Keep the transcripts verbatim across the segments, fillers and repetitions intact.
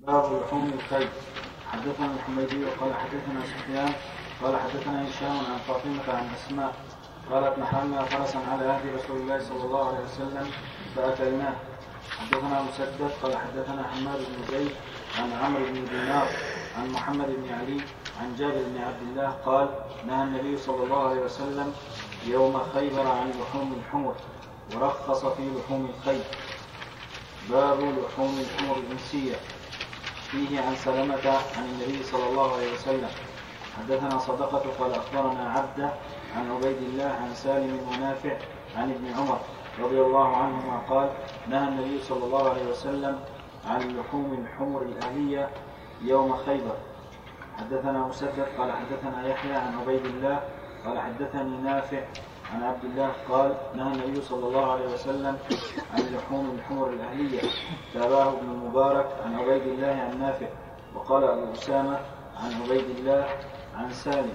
باب لحوم الخيل. حدثنا الحميدي قال حدثنا سفيان قال حدثنا هشام عن فاطمة عن أسماء قالت نحرنا فرسا على عهد رسول الله صلى الله عليه وسلم فأكلناه. حدثنا مسدد قال حدثنا حماد بن زيد عن عمرو بن دينار عن محمد بن علي عن جابر بن عبد الله قال نهى النبي صلى الله عليه وسلم يوم خيبر عن لحوم الحمر ورخص في لحوم الخيل. باب لحوم الحمر الإنسية. فيه عن سلمة عن النبي صلى الله عليه وسلم. حدثنا صدقة قال أخبرنا عبده عن عبيد الله عن سالم ونافع عن ابن عمر رضي الله عنهما قال نهى النبي صلى الله عليه وسلم عن لحوم الحمر الأهلية يوم خيبر. حدثنا مسدد قال حدثنا يحيى عن عبيد الله قال حدثني نافع عن عبد الله قال نهى النبي صلى الله عليه وسلم عن لحوم الحمر الأهلية. تابعه ابن المبارك عن عبيد الله عن نافع وقال أبو أسامة عن عبيد الله عن سالم.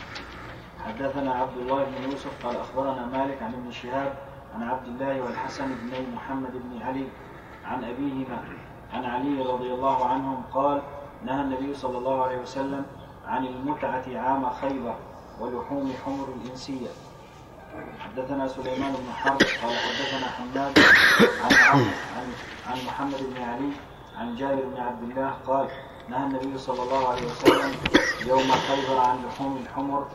حدثنا عبد الله بن يوسف قال أخبرنا مالك عن ابن شهاب عن عبد الله والحسن بن محمد بن علي عن أبيهما عن علي رضي الله عنهم قال نهى النبي صلى الله عليه وسلم عن المتعة عام خيبر ولحوم حمر الإنسية. حدثنا سليمان بن حرب قال حدثنا حماد عن, عن, عن محمد بن علي عن جابر بن عبد الله قال نهى النبي صلى الله عليه وسلم يوم خيبر عن لحوم الحمر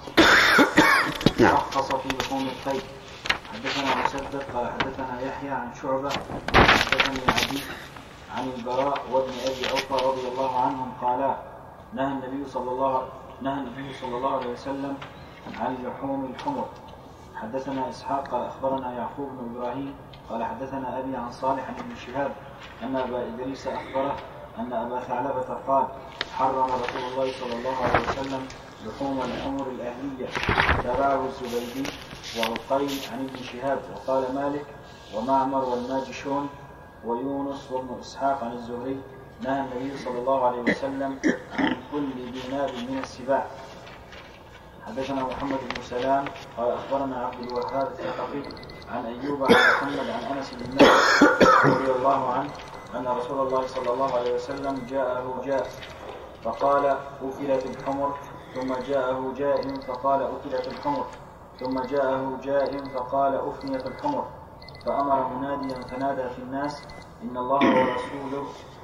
رخص في لحوم الخيل. حدثنا مسدد قال حدثنا يحيى عن شعبة حدثني عدي عن البراء وابن أبي أوفى رضي الله عنهم قالا نهى النبي صلى الله نهى النبي صلى الله عليه وسلم عن لحوم الحمر. حدثنا إسحاق قال أخبرنا يعقوب بن إبراهيم قال حدثنا أبي عن صالح عن ابن شهاب أن أبا إدريس أخبره أن أبا ثعلبة قال حرم رسول الله صلى الله عليه وسلم لحوم الحمر الأهلية. تابعه الزبيدي وعقيل عن ابن شهاب وقال مالك ومعمر والماجشون ويونس وابن إسحاق عن الزهري نهى النبي صلى الله عليه وسلم عن كل ذي ناب من السباع. حدثنا محمد بن سلام قال أخبرنا عبد الوهاب الثقفي عن أيوب عن محمد عن أنس بن مالك رضي الله عنه أن رسول الله صلى الله عليه وسلم جاءه جاء فقال أكلت الحمر ثم جاءه جاء فقال أكلت الحمر ثم جاءه جاء فقال أفنيت الحمر فأمر مناديا فنادى في الناس إن الله ورسوله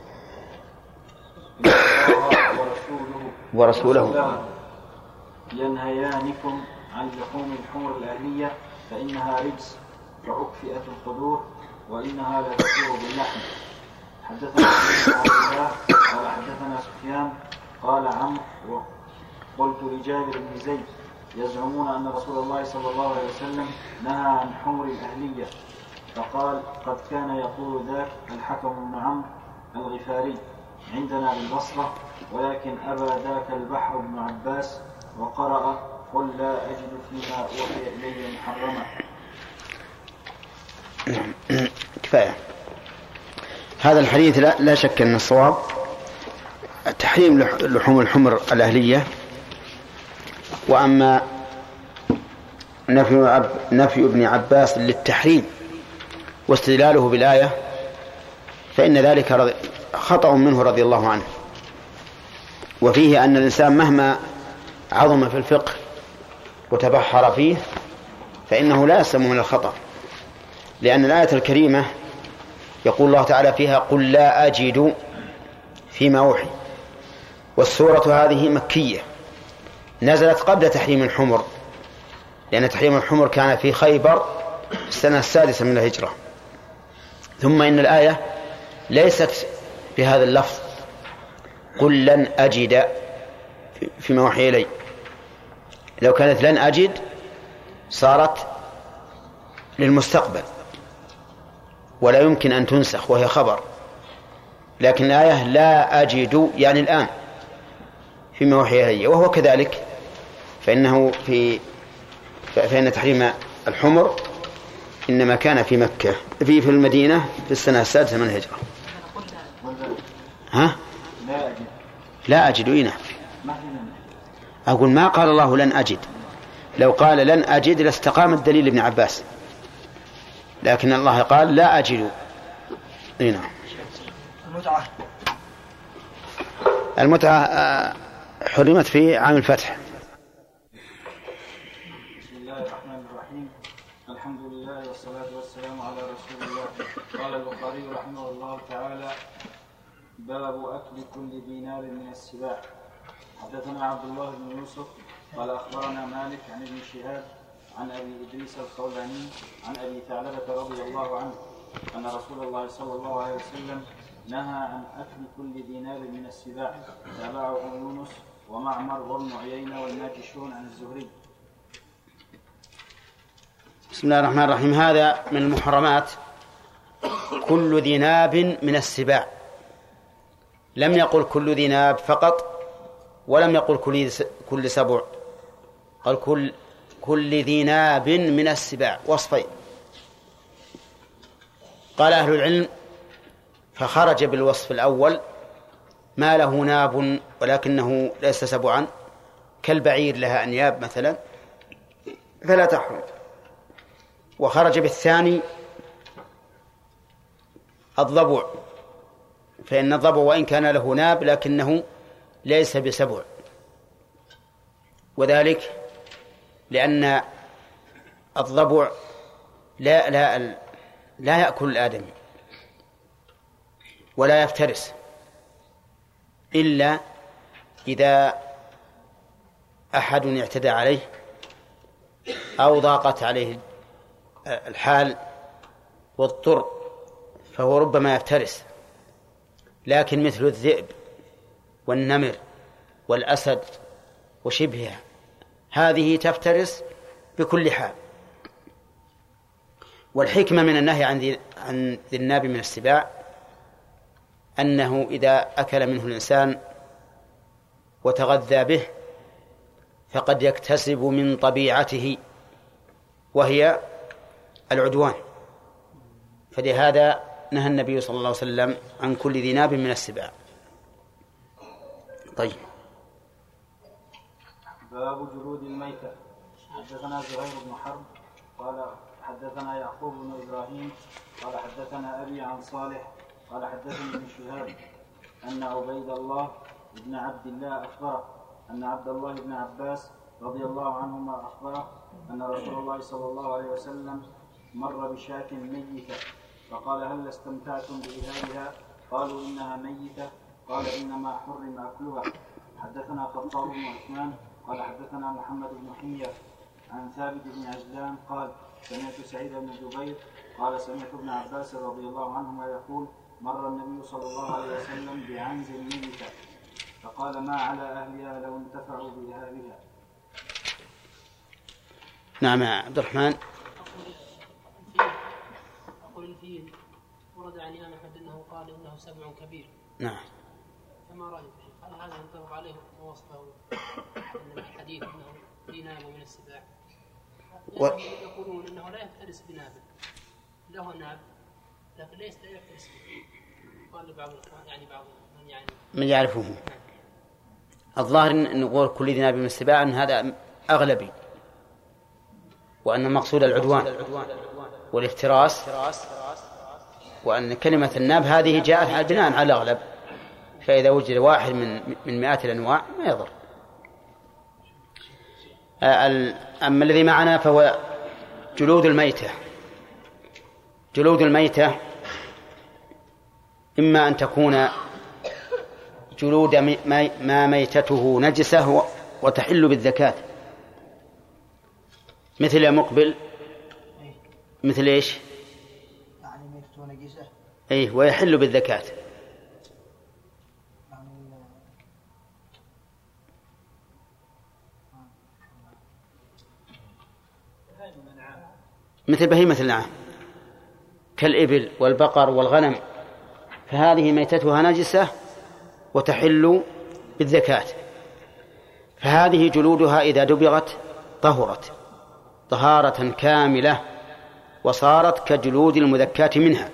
إن الله ورسوله, ورسوله ينهيانكم عن لحوم الحمر الأهلية فإنها رجس وأكفئت القدور وإنها لا تسير باللحم. حدثنا الله قال حدثنا سفيان قال عمرو قلت لجابر بن زيد يزعمون أن رسول الله صلى الله عليه وسلم نهى عن حمر الأهلية فقال قد كان يقول ذاك الحكم بن عمرو الغفاري عندنا بالبصرة ولكن أبى ذاك البحر بن عباس وقرأ قل لا أجد فيما أوحي إلي محرما. كفاية. هذا الحديث لا, لا شك أن الصواب تحريم لحوم الحمر الأهلية. وأما نفي, عب نفي ابن عباس للتحريم واستدلاله بالآية فإن ذلك خطأ منه رضي الله عنه. وفيه أن الإنسان مهما عظم في الفقه وتبحر فيه فإنه لا يسلم من الخطأ، لأن الآية الكريمة يقول الله تعالى فيها قل لا أجد فيما أوحي، والسورة هذه مكية نزلت قبل تحريم الحمر، لأن تحريم الحمر كان في خيبر السنة السادسة من الهجرة. ثم إن الآية ليست بهذا اللفظ قل لن أجد فيما أوحي إلي، لو كانت لن أجد صارت للمستقبل ولا يمكن أن تنسخ وهي خبر، لكن الآية لا أجد يعني الآن فيما أوحي إلي، وهو كذلك فإنه في فإن تحريم الحمر إنما كان في مكة في في المدينة في السنة السادسة من الهجرة. ها؟ لا أجد لا أجد إينا أقول ما قال الله لن أجد، لو قال لن أجد لاستقام الدليل ابن عباس، لكن الله قال لا أجد. إينا المتعة المتعة حرمت في عام الفتح. بسم الله الرحمن الرحيم. الحمد لله والصلاة والسلام على رسول الله. قال البخاري رحمه الله تعالى: باب أكل كل دينار من السباع. حدثنا عبد الله بن يوسف قال أخبرنا مالك عن ابن شهاب عن أبي إدريس الخولاني عن أبي ثعلبة رضي الله عنه أن رسول الله صلى الله عليه وسلم نهى عن أكل كل دينار من السباع. تابعه يونس ومعمر وابن عيينة والماجشون عن الزهري. بسم الله الرحمن الرحيم. هذا من المحرمات كل ذي ناب من السباع. لم يقل كل ذي ناب فقط، ولم يقل كل كل سبع، قال كل كل ذي ناب من السباع، وصفين. قال أهل العلم فخرج بالوصف الأول ما له ناب ولكنه ليس سبعا، كالبعير لها أنياب مثلا فلا تحرم. وخرج بالثاني الضبع، فإن الضبع وإن كان له ناب لكنه ليس بسبع، وذلك لأن الضبع لا لا لا يأكل الآدمي ولا يفترس إلا إذا أحد اعتدى عليه أو ضاقت عليه الحال واضطر، فهو ربما يفترس. لكن مثل الذئب والنمر والأسد وشبهها هذه تفترس بكل حال. والحكمة من النهي عن ذي عن ذي الناب من السباع أنه إذا أكل منه الإنسان وتغذى به فقد يكتسب من طبيعته وهي العدوان، فلهذا نهى النبي صلى الله عليه وسلم عن كل ذي ناب من السباع. طيب. باب جلود الميتة. حدثنا زهير بن حرب قال حدثنا يعقوب بن إبراهيم قال حدثنا أبي عن صالح قال حدثني ابن شهاب أن عبيد الله بن عبد الله أخبره أن عبد الله بن عباس رضي الله عنهما أخبره أن رسول الله صلى الله عليه وسلم مر بشاة ميتة فقال: هل استمتعتم بإهابها؟ قالوا: إنها ميتة. قال: إنما حرم أكلها. حدثنا خطاب بن عثمان قال حدثنا محمد بن حمية عن ثابت بن عجلان قال: سمعت سعيد بن جبير قال: سمعت ابن عباس رضي الله عنهما يقول: مر النبي صلى الله عليه وسلم بعنز ميتة فقال: ما على أهلها لو انتفعوا بإهابها. نعم يا عبد الرحمن. أقول الفيل ورد عن الإمام أحمد أنه قال إنه سبع كبير. نعم. فما رأيك؟ هل هذا ينطبق عليه وصفه أن الحديث أنه في ناب من السباع؟ و... يقولون أنه لا يفترس بناب، له ناب لكن ليس يفترس به. قال بعض يعني بعض من يعني من يعرفه. نعم. الظاهر أن نقول كل ذي ناب من السباع أن هذا أغلبي، وأن المقصود العدوان والافتراس، وأن كلمة الناب هذه جاءت بناء على الأغلب، فإذا وجد واحد من من مئات الأنواع ما يضر. أما الذي معنا فهو جلود الميتة. جلود الميتة إما أن تكون جلود ما ميتته نجسة وتحل بالزكاة، مثل يا مقبل، مثل إيش؟ يعني ميتته نجسة. أيه، ويحل بالزكاة. مثل بهيمة الأنعام كالإبل والبقر والغنم، فهذه ميتتها نجسة وتحل بالزكاة. فهذه جلودها إذا دبغت طهرت طهارة كاملة وصارت كجلود المذكاة منها،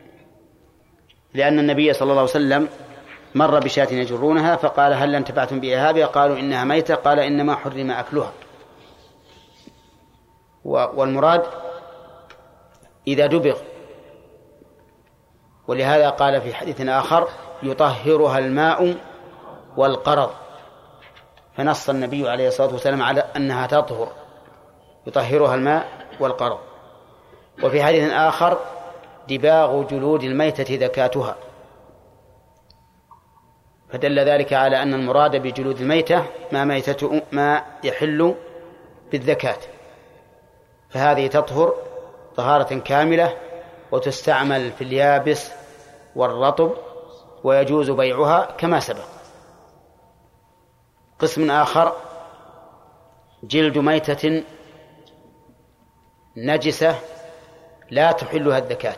لأن النبي صلى الله عليه وسلم مر بشاة يجرونها فقال: هل انتفعتم بإهابها؟ قالوا: إنها ميتة. قال: إنما حرم أكلها. والمراد إذا دبغ، ولهذا قال في حديث آخر: يطهرها الماء والقرض، فنص النبي عليه الصلاة والسلام على أنها تطهر، يطهرها الماء والقرض. وفي حديث آخر دباغ جلود الميتة ذكاتها، فدل ذلك على أن المراد بجلود الميتة ما, ميتة ما يحل بالذكاة، فهذه تطهر طهارة كاملة وتستعمل في اليابس والرطب، ويجوز بيعها كما سبق. قسم آخر جلد ميتة نجسة لا تحلها الذكاة،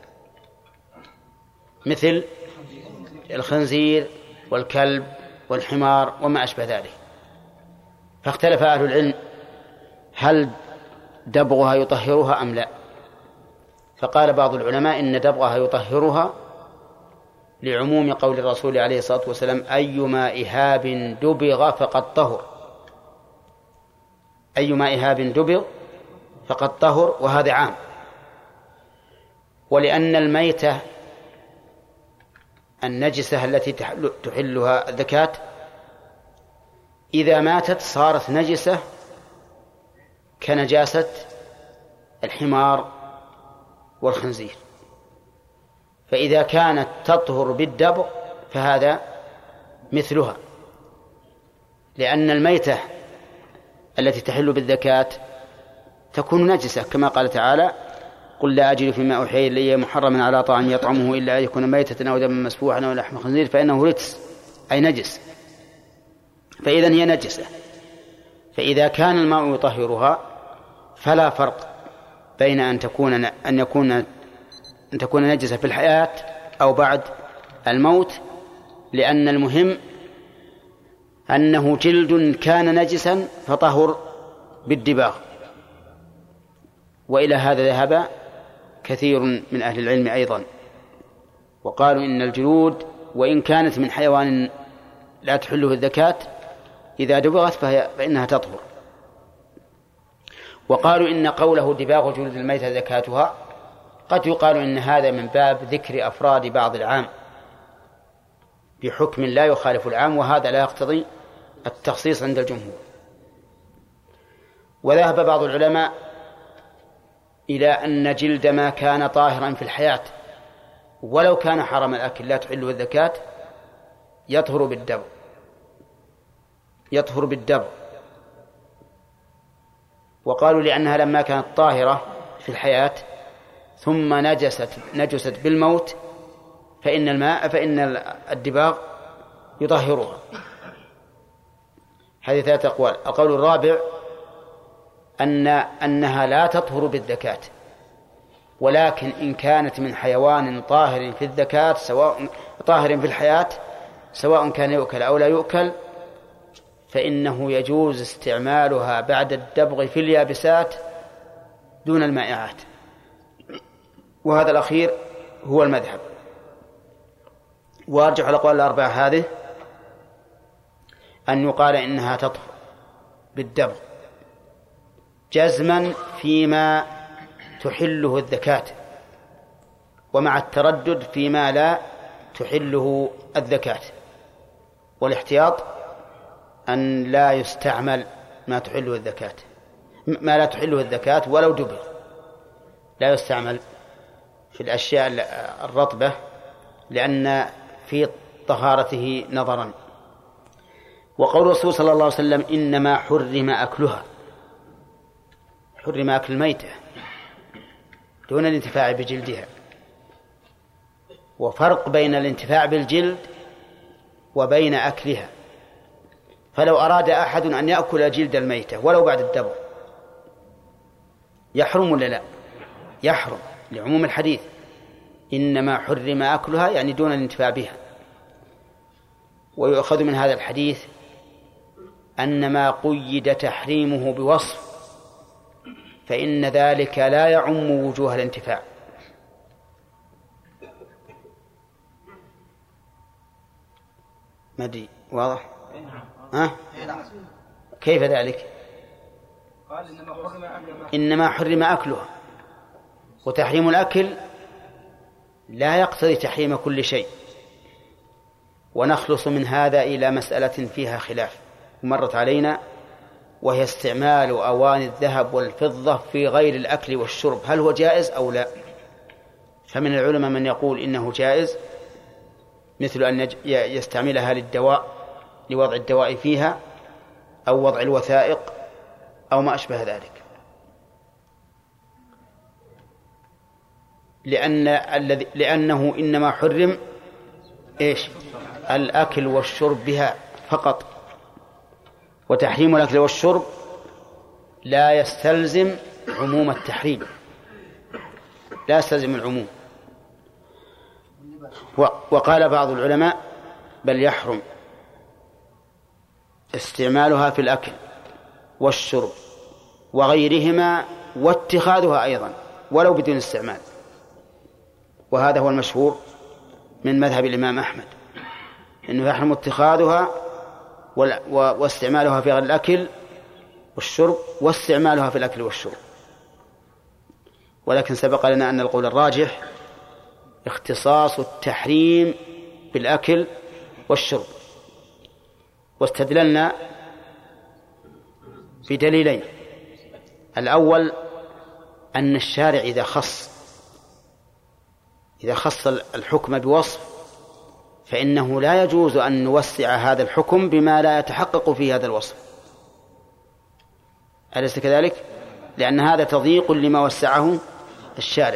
مثل الخنزير والكلب والحمار وما أشبه ذلك. فاختلف أهل العلم هل دبغها يطهرها أم لا، فقال بعض العلماء إن دبغها يطهرها لعموم قول الرسول عليه الصلاة والسلام أيما إهاب دبغ فقد طهر، أيما إهاب دبغ فقد طهر، وهذا عام. ولأن الميتة النجسة التي تحلها الذكاة إذا ماتت صارت نجسة كنجاسة الحمار والخنزير، فإذا كانت تطهر بالدبغ فهذا مثلها، لأن الميتة التي تحل بالذكاة تكون نجسة كما قال تعالى قل لا أجد فيما أوحي إلي محرما على طاعم يطعمه إلا أن يكون ميتة أو دما مسفوحا أو لحم خنزير فإنه رجس أي نجس، فإذا هي نجسة. فإذا كان الماء يطهرها فلا فرق بين أن تكون أن يكون أن تكون نجسة في الحياة أو بعد الموت، لأن المهم أنه جلد كان نجسا فطهر بالدباغ. وإلى هذا ذهب كثير من أهل العلم أيضا، وقالوا إن الجلود وإن كانت من حيوان لا تحله الذكاة إذا دبغت فهي فإنها تطهر. وقالوا إن قوله دباغ جلود الميتة ذكاتها قد يقال إن هذا من باب ذكر أفراد بعض العام بحكم لا يخالف العام، وهذا لا يقتضي التخصيص عند الجمهور. وذهب بعض العلماء إلى أن جلد ما كان طاهرا في الحياة ولو كان حرم الأكل لا تحله الذكاة يطهر بالدبغ، يطهر بالدبغ. وقالوا لأنها لما كانت طاهرة في الحياة ثم نجست نجست بالموت فإن الماء فإن الدباغ يطهرها. هذه ثلاثة أقوال. القول الرابع أن أنها لا تطهر بالذكاة، ولكن إن كانت من حيوان طاهر في الذكاة سواء طاهر في الحياة سواء كان يؤكل أو لا يؤكل فإنه يجوز استعمالها بعد الدبغ في اليابسات دون المائعات، وهذا الأخير هو المذهب. وأرجح الأقوال الأربعة هذه أن يقال إنها تطهر بالدبغ جزما فيما تحله الذكاة، ومع التردد فيما لا تحله الذكاة، والاحتياط أن لا يستعمل ما تحله الذكاة ما لا تحله الذكاة ولو دبغ، لا يستعمل في الأشياء الرطبة لأن في طهارته نظرا. وقول الرسول صلى الله عليه وسلم إنما حرم أكلها، حرم أكل الميتة دون الانتفاع بجلدها، وفرق بين الانتفاع بالجلد وبين أكلها. فلو أراد أحد أن يأكل جلد الميتة ولو بعد الدبغ يحرم ولا لا؟ يحرم لعموم الحديث إنما حرم أكلها يعني دون الانتفاع بها. ويؤخذ من هذا الحديث أن ما قيد تحريمه بوصف فإن ذلك لا يعم وجوه الانتفاع. مدري واضح؟ ها؟ كيف ذلك؟ قال إنما حرم أكلها. إنما حرم أكلها، وتحريم الأكل لا يقتضي تحريم كل شيء، ونخلص من هذا إلى مسألة فيها خلاف مرت علينا، وهي استعمال أواني الذهب والفضة في غير الأكل والشرب، هل هو جائز أو لا؟ فمن العلماء من يقول إنه جائز، مثل أن يستعملها للدواء، لوضع الدواء فيها أو وضع الوثائق أو ما أشبه ذلك، لأن الذي لأنه إنما حرم إيش؟ الأكل والشرب بها فقط، وتحريم الأكل والشرب لا يستلزم عموم التحريم، لا يستلزم العموم. وقال بعض العلماء بل يحرم استعمالها في الأكل والشرب وغيرهما واتخاذها أيضا ولو بدون استعمال، وهذا هو المشهور من مذهب الإمام أحمد، أنه يحرم اتخاذها واستعمالها في غير الأكل والشرب واستعمالها في الأكل والشرب. ولكن سبق لنا أن القول الراجح اختصاص التحريم بالأكل والشرب، واستدللنا بدليلين: الأول أن الشارع إذا خص إذا خص الحكم بوصف فإنه لا يجوز أن نوسع هذا الحكم بما لا يتحقق في هذا الوصف، أليس كذلك؟ لأن هذا تضييق لما وسعه الشارع.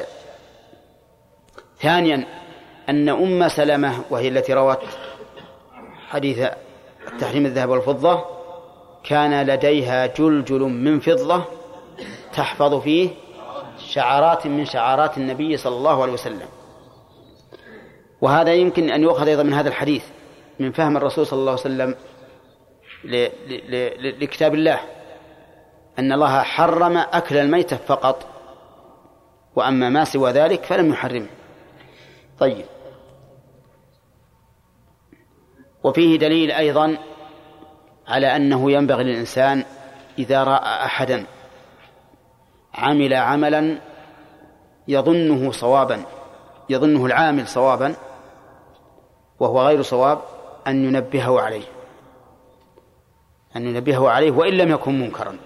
ثانيا أن أم سلمة وهي التي روت حديث تحريم الذهب والفضة كان لديها جلجل من فضة تحفظ فيه شعارات من شعارات النبي صلى الله عليه وسلم، وهذا يمكن أن يؤخذ أيضا من هذا الحديث من فهم الرسول صلى الله عليه وسلم لكتاب الله، أن الله حرم أكل الميتة فقط، وأما ما سوى ذلك فلم يحرمه. طيب، وفيه دليل أيضا على أنه ينبغي للإنسان إذا رأى أحدا عمل عملا يظنه صوابا، يظنه العامل صوابا وهو غير صواب، أن ينبهه عليه أن ينبهه عليه وإن لم يكن منكرا،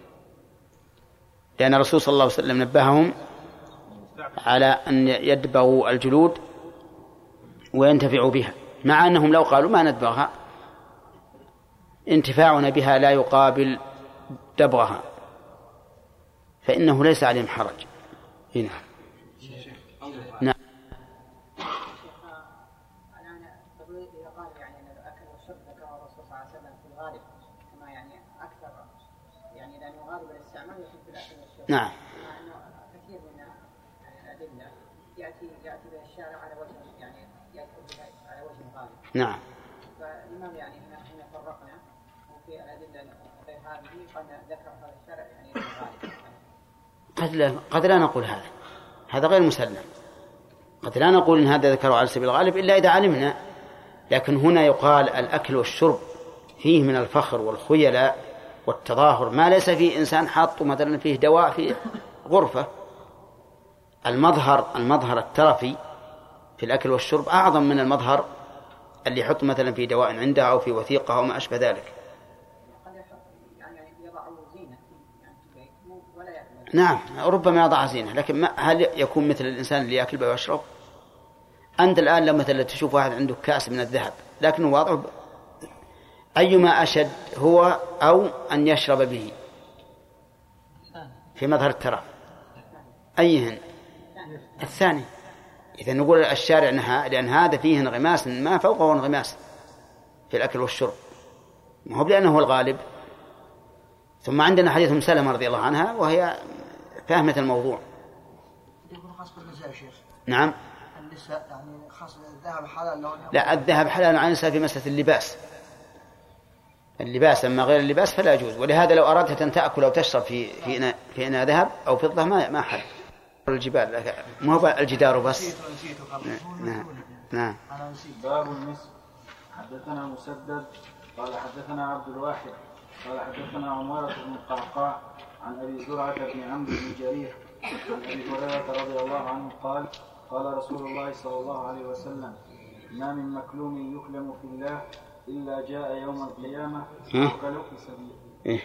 لأن الرسول صلى الله عليه وسلم نبههم على أن يدبغوا الجلود وينتفعوا بها، مع أنهم لو قالوا ما ندبغها انتفاعنا بها لا يقابل دبغها فإنه ليس عليهم حرج. هنا نعم. نعم. كثير من الأدلة يأتي يأتي بها الشارع على وجه يعني يأتي بها على وجه غالب. نعم. فالإمام يعني هنا هنا فرقنا وفي الأدلة غير هذه قد ذكر هذا الشارع يعني غالب. قد لا قد لا نقول هذا هذا غير مسلم، قد لا نقول إن هذا ذكره على سبيل الغالب إلا إذا علمنا، لكن هنا يقال الأكل والشرب فيه من الفخر والخيلاء والتظاهر ما ليس فيه إنسان حاط مثلا فيه دواء في غرفة. المظهر المظهر الترفي في الأكل والشرب أعظم من المظهر اللي يحط مثلا في دواء عنده أو في وثيقة أو ما أشبه ذلك. نعم ربما يضع زينة، لكن ما هل يكون مثل الإنسان اللي يأكل ويشرب؟ أنت الآن لما مثلا تشوف واحد عنده كأس من الذهب لكنه واضع، أيما أشد هو أو أن يشرب به في مظهر الترف؟ أيهن؟ الثاني. إذا نقول الشارع نهى لأن هذا فيه انغماس ما فوقه انغماس في الأكل والشرب، ما هو لأنه الغالب. ثم عندنا حديث أم سلمة رضي الله عنها وهي فهمت الموضوع. خاص بالنساء يا شيخ. نعم. النساء يعني خاص الذهب حلال لو لا الذهب حلال عن النساء في مسألة اللباس. اللباس أما غير اللباس فلا يجوز، ولهذا لو أردت أن تأكل أو تشرب في في إناء في إناء ذهب أو فضة ما ما حل. الجبال ما هو الجدار بس. نعم نعم. باب المسك. حدثنا مسدد قال حدثنا عبد الواحد قال حدثنا عمارة بن القعقاع عن أبي زرعة بن عمرو بن جرير عن أبي هريرة رضي الله عنه قال قال رسول الله صلى الله عليه وسلم ما من مكلوم يكلم في الله إلا جاء يوم القيامة يوكل في سبيل إيه؟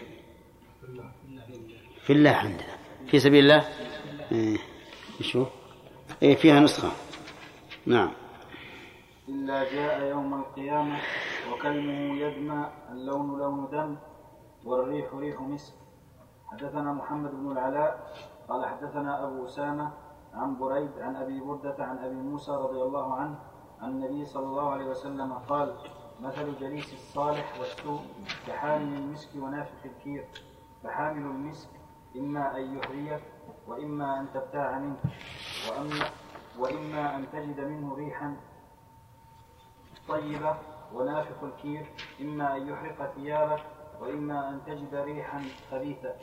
في الله عندنا في سبيل الله إيه؟ شو إيه فيها نسخة نعم إلا جاء يوم القيامة وكلمه يدمى اللون لون دم والريح ريح مسك. حدثنا محمد بن العلاء قال حدثنا أبو أسامة عن بريد عن أبي بردة عن أبي موسى رضي الله عنه عن النبي صلى الله عليه وسلم قال مثل جليس الصالح والسوء كحامل المسك ونافخ الكير. فحامل المسك إما أن يحريك وإما أن تبتاع منه وأما, وإما أن تجد منه ريحا طيبة، ونافخ الكير إما أن يحرق ثيابك وإما أن تجد ريحا خبيثة.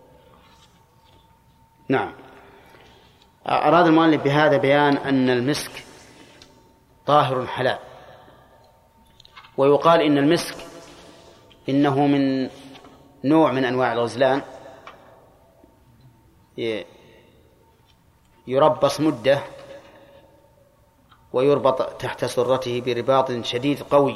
نعم. أراد المؤلف بهذا بيان أن المسك طاهر حلال، ويقال إن المسك إنه من نوع من أنواع الغزلان يربص مدة ويربط تحت سرته برباط شديد قوي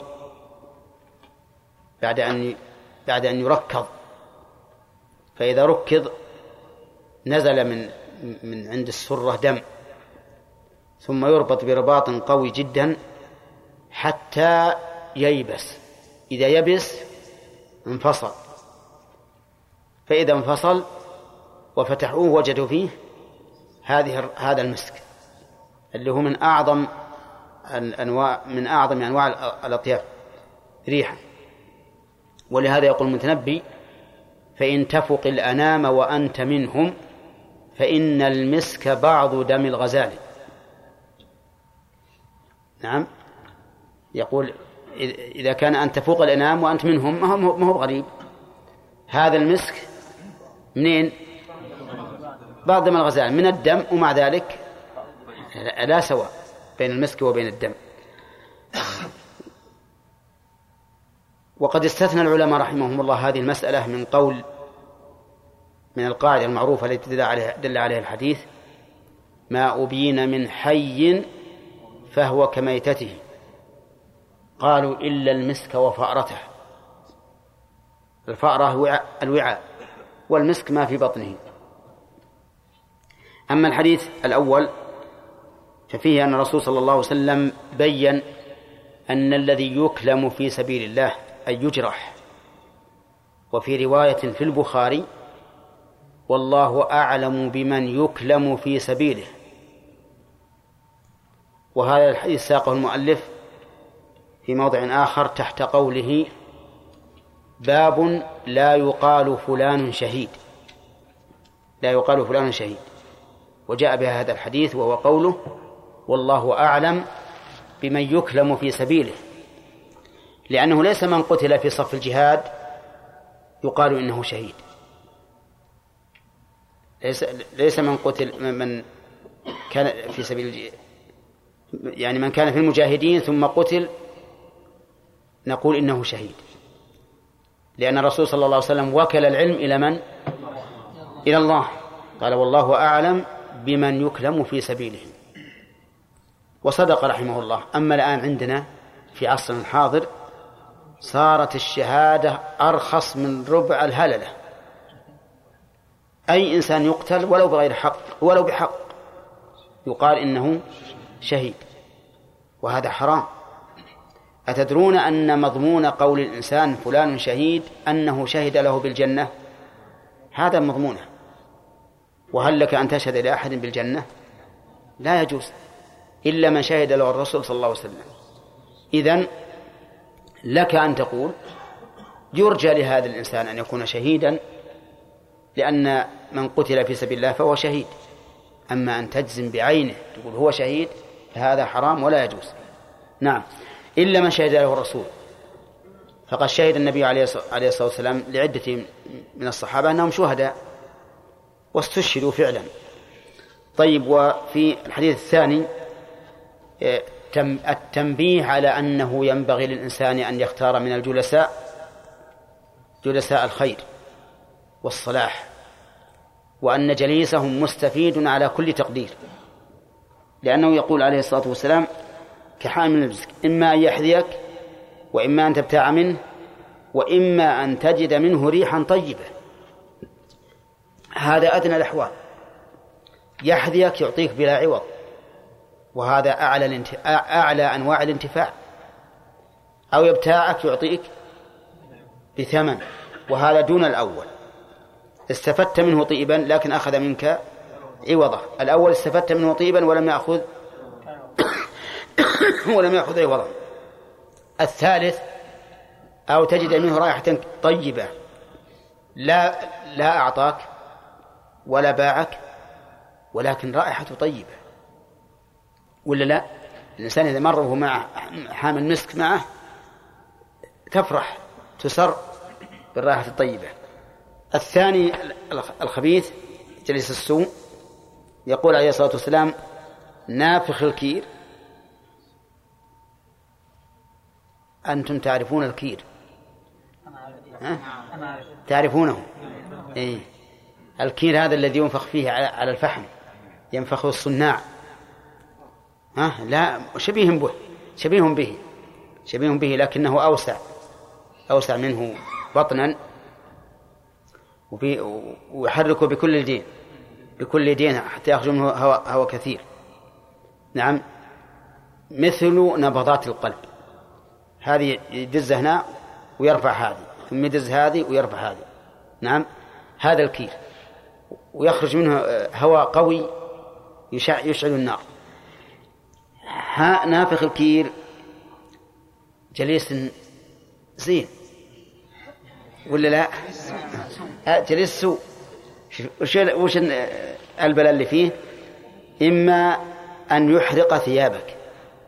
بعد أن بعد أن يركض، فإذا ركض نزل من من عند السرة دم، ثم يربط برباط قوي جدا حتى ييبس. إذا يبس انفصل، فإذا انفصل وفتحوه وجدوا فيه هذه هذا المسك اللي هو من أعظم الأنواع من أعظم أنواع الأطياف ريحا. ولهذا يقول المتنبي فإن تفق الأنام وأنت منهم فإن المسك بعض دم الغزال. نعم، يقول إذا كان أن تفوق الأنام وأنت منهم ما هو غريب، هذا المسك منين؟ بعض دم الغزال من الدم، ومع ذلك لا سواء بين المسك وبين الدم. وقد استثنى العلماء رحمهم الله هذه المسألة من قول من القاعدة المعروفة التي دل عليها, دل عليها الحديث ما أبين من حي فهو كميتته، قالوا إلا المسك وفأرته. الفأرة الوعاء والمسك ما في بطنه. أما الحديث الأول ففيه أن الرسول صلى الله عليه وسلم بيّن أن الذي يكلم في سبيل الله أي يجرح. وفي رواية في البخاري والله أعلم بمن يكلم في سبيله. وهذا الحديث ساقه المؤلف في موضع آخر تحت قوله باب لا يقال فلان شهيد، لا يقال فلان شهيد، وجاء بها هذا الحديث وهو قوله والله أعلم بمن يكلم في سبيله، لأنه ليس من قتل في صف الجهاد يقال إنه شهيد، ليس ليس من قتل من كان في سبيل يعني من كان في المجاهدين ثم قتل نقول إنه شهيد، لأن الرسول صلى الله عليه وسلم وكل العلم إلى من؟ إلى الله، قال والله أعلم بمن يكلم في سبيله. وصدق رحمه الله. أما الآن عندنا في عصرنا الحاضر صارت الشهادة أرخص من ربع الهللة، أي إنسان يقتل ولو بغير حق ولو بحق يقال إنه شهيد، وهذا حرام. أتدرون أن مضمون قول الإنسان فلان شهيد أنه شهد له بالجنة؟ هذا مضمونه. وهل لك أن تشهد لأحد بالجنة؟ لا يجوز إلا من شهد له الرسول صلى الله عليه وسلم. إذن لك أن تقول يرجى لهذا الإنسان أن يكون شهيدا لأن من قتل في سبيل الله فهو شهيد، أما أن تجزم بعينه تقول هو شهيد فهذا حرام ولا يجوز. نعم، إلا من شهد له الرسول، فقد شهد النبي عليه الصلاة والسلام لعدة من الصحابة أنهم شهداء واستشهدوا فعلا. طيب، وفي الحديث الثاني التنبيه على أنه ينبغي للإنسان أن يختار من الجلساء جلساء الخير والصلاح، وأن جليسهم مستفيد على كل تقدير، لأنه يقول عليه الصلاة والسلام كحامل المسك، إما أن يحذيك وإما أن تبتاع منه وإما أن تجد منه ريحا طيبة. هذا أدنى الأحوال. يحذيك يعطيك بلا عوض، وهذا أعلى, الانت... أعلى أنواع الانتفاع. أو يبتاعك يعطيك بثمن، وهذا دون الأول. استفدت منه طيبا لكن أخذ منك عوضه. الأول استفدت منه طيبا ولم يأخذ ولم يأخذ عوضا. الثالث أو تجد منه رائحة طيبة، لا لا أعطاك ولا باعك ولكن رائحة طيبة، ولا لا؟ الإنسان إذا مره مع حامل مسك معه تفرح تسر بالرائحة الطيبة. الثاني الخبيث جليس السوء، يقول عليه الصلاة والسلام نافخ الكير. أنتم تعرفون الكير؟ أه؟ تعرفونه؟ إيه؟ الكير هذا الذي ينفخ فيه على الفحم، ينفخه الصناع. ها؟ لا، شبيه به شبيه به شبيه به لكنه أوسع أوسع منه بطنا، ويحركه بكل الدين بكل دين حتى يخرج منه هواء هو كثير. نعم، مثل نبضات القلب. هذه يدز هنا ويرفع هذه، ثم يدز هذه ويرفع هذه. نعم، هذا الكير، ويخرج منه هواء قوي يشعل النار. ها نافخ الكير جليس زين ولا لا؟ جليس سوء. وش وش البلاء اللي فيه؟ إما أن يحرق ثيابك.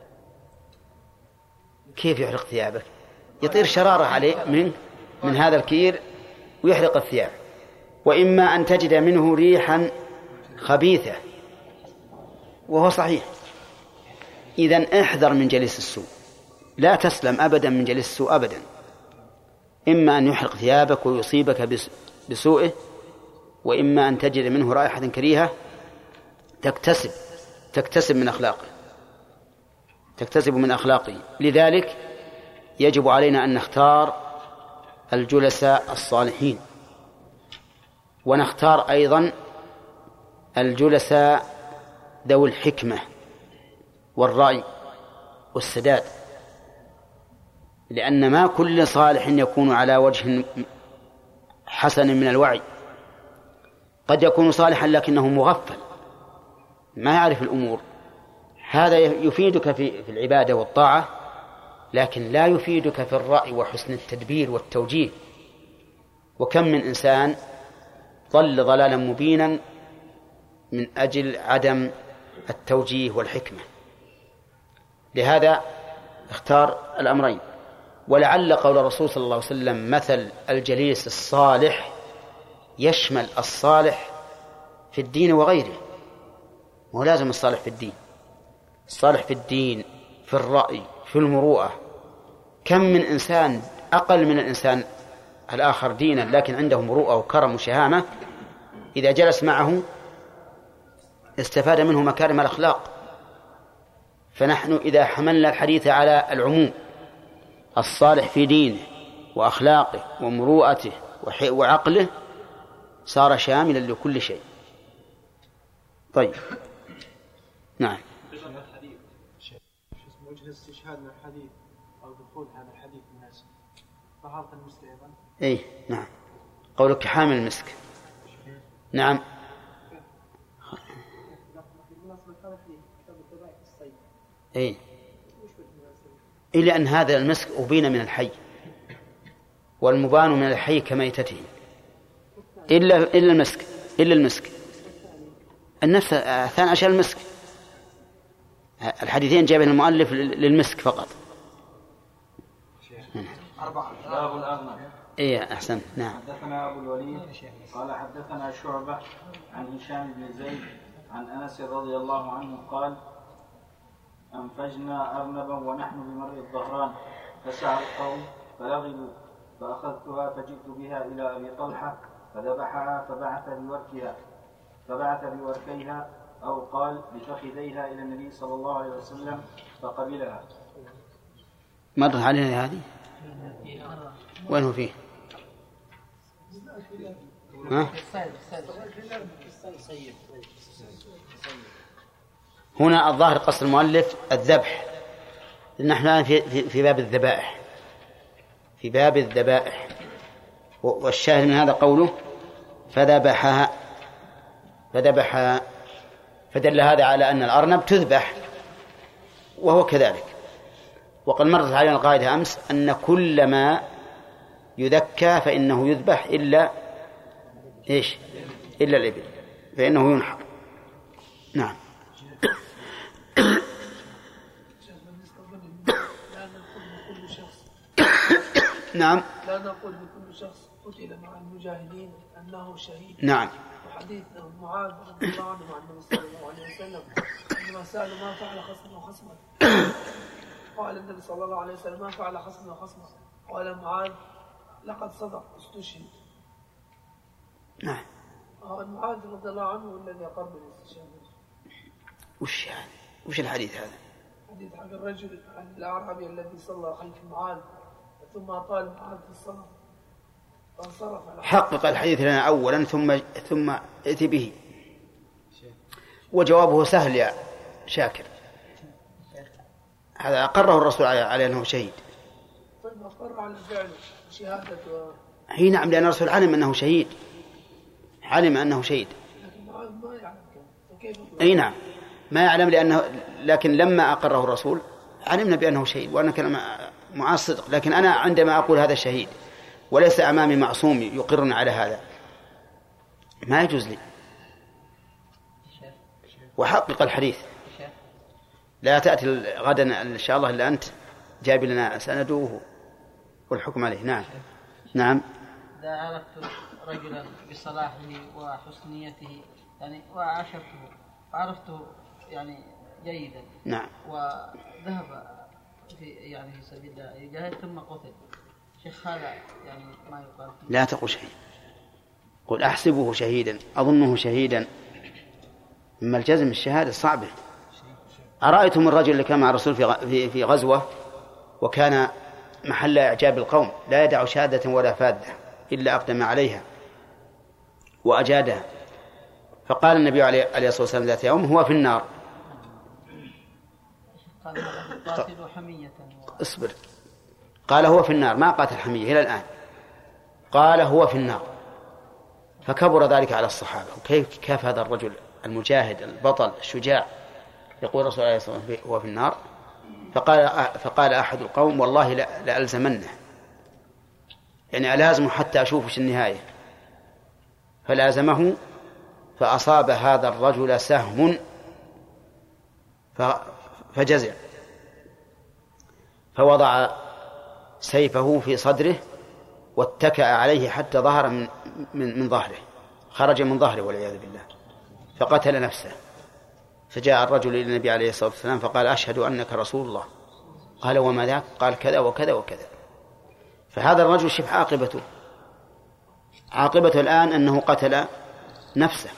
كيف يحرق ثيابك؟ يطير شرارة عليه من من هذا الكير ويحرق الثياب. وإما أن تجد منه ريحا خبيثة، وهو صحيح. إذن احذر من جليس السوء، لا تسلم أبدا من جليس السوء أبدا. إما أن يحرق ثيابك ويصيبك بسوءه، وإما أن تجد منه رائحة كريهة تكتسب تكتسب من أخلاقه تكتسب من أخلاقه. لذلك يجب علينا أن نختار الجلساء الصالحين، ونختار أيضا الجلساء ذوي الحكمة والرأي والسداد، لأن ما كل صالح يكون على وجه حسن من الوعي. قد يكون صالحا لكنه مغفل ما يعرف الأمور، هذا يفيدك في العبادة والطاعة لكن لا يفيدك في الرأي وحسن التدبير والتوجيه. وكم من إنسان ضل ضلالا مبينا من أجل عدم التوجيه والحكمة. لهذا اختار الأمرين. ولعل قول الرسول صلى الله عليه وسلم مثل الجليس الصالح يشمل الصالح في الدين وغيره، وهو لازم الصالح في الدين، الصالح في الدين في الرأي في المروءة. كم من إنسان أقل من الإنسان الآخر دينا لكن عنده مروءة وكرم وشهامة، إذا جلس معه استفاد منه مكارم الأخلاق. فنحن إذا حملنا الحديث على العموم، الصالح في دينه وأخلاقه ومروءته وعقله صار شاملا لكل شيء. طيب، نعم. وجه استشهاد من الحديث أو دخول هذا الحديث الناس طهارة المسك أيضا. إيه نعم، قولك حامل المسك. نعم. إيه إلا أن هذا المسك أبين من الحي، والمبان من الحي كميتته، إلا إلا المسك إلا المسك النفس ثاني أشياء المسك. الحديثين جابه المؤلف للمسك فقط. باب الأغنى. إيه أحسن. نعم. حدثنا أبو الوليد قال حدثنا شعبة عن هشام بن زيد عن أنس رضي الله عنه قال أنفجنا أرنبا ونحن بمر الظهران فسعى القوم فلغبوا فأخذتها فجئت بها إلى أبي طلحة فذبحها فبعث بوركها فبعث بوركيها أو قال بفخذيها إلى النبي صلى الله عليه وسلم فقبلها. مرت علينا هذه؟ وين هو فيه؟ ها؟ هنا الظاهر قصد المؤلف الذبح، نحن الآن في, في, في باب الذبائح، في باب الذبائح، والشاهد من هذا قوله فذبحها فذبحها فدل هذا على أن الأرنب تذبح، وهو كذلك. وقد مرت علينا القاعدة أمس أن كل ما يذكى فإنه يذبح إلا إيش؟ إلا الإبل فإنه ينحر. نعم. نعم. لا نقول لكل شخص قتل مع المجاهدين أنه شهيد. نعم. وحديث معاذ رضي الله عنه مع النبي صلى الله عليه وسلم عندما سألوا ما فعل خصم وخصمه قال النبي صلى الله عليه وسلم ما فعل خصم وخصمه قال معاذ لقد صدق استشهد. نعم. معاذ رضي الله عنه الذي أقر بالاستشهاد. وش يعني؟ وش الحديث هذا؟ حديث عن الرجل عن الأعرابي الذي صلى خلف معاذ ثم طال معاذ في الصلاة فانصرف. حقق الحديث لنا أولا ثم ثم ائتي به. وجوابه سهل يا شاكر، هذا أقره الرسول عليه أنه شهيد. طيب أقر على الفعل شهادة. هي نعم، لأن الرسول علم أنه شهيد، علم أنه شهيد. لكن معاذ ما يعلم كيف. أي نعم ما يعلم، لأنه لكن لما أقره الرسول علمنا بأنه شهيد وأنا كلام معاه صدق. لكن أنا عندما أقول هذا شهيد وليس أمامي معصوم يقرني على هذا ما يجوز لي. وحقق الحديث، لا تأتي غدا إن شاء الله إلا أنت جايب لنا سنده والحكم عليه. نعم. نعم. إذا عرفت رجلا بصلاحه وحسنيته يعني وعاشرته وعرفته يعني جيدا. نعم. وذهب في يعني في سبيل الله يجاهد ثم قتل، شيخ هذا يعني ما يقال فيه. لا تقل شيء، قل أحسبه شهيدا أظنه شهيدا، مما الجزم الشهادة صعبة. أرأيتم الرجل اللي كان مع الرسول في في غزوة وكان محل إعجاب القوم لا يدع شهادة ولا فادة إلا أقدم عليها وأجادها، فقال النبي عليه الصلاة والسلام ذات يوم هو في النار. قاتل حمية. اصبر، قال هو في النار، ما قاتل حمية إلى الآن، قال هو في النار. فكبر ذلك على الصحابة، وكيف كيف هذا الرجل المجاهد البطل الشجاع يقول الرسول عليه الصلاة والسلام هو في النار؟ فقال فقال أحد القوم والله لألزمنه، يعني ألازمه حتى أشوف وش النهاية. فلازمه فأصاب هذا الرجل سهم فجزع، فوضع سيفه في صدره واتكأ عليه حتى ظهر من, من, من ظهره، خرج من ظهره والعياذ بالله، فقتل نفسه. فجاء الرجل إلى النبي عليه الصلاة والسلام فقال أشهد أنك رسول الله. قال وما ذاك؟ قال كذا وكذا وكذا. فهذا الرجل شوف عاقبته، عاقبته الآن أنه قتل نفسه.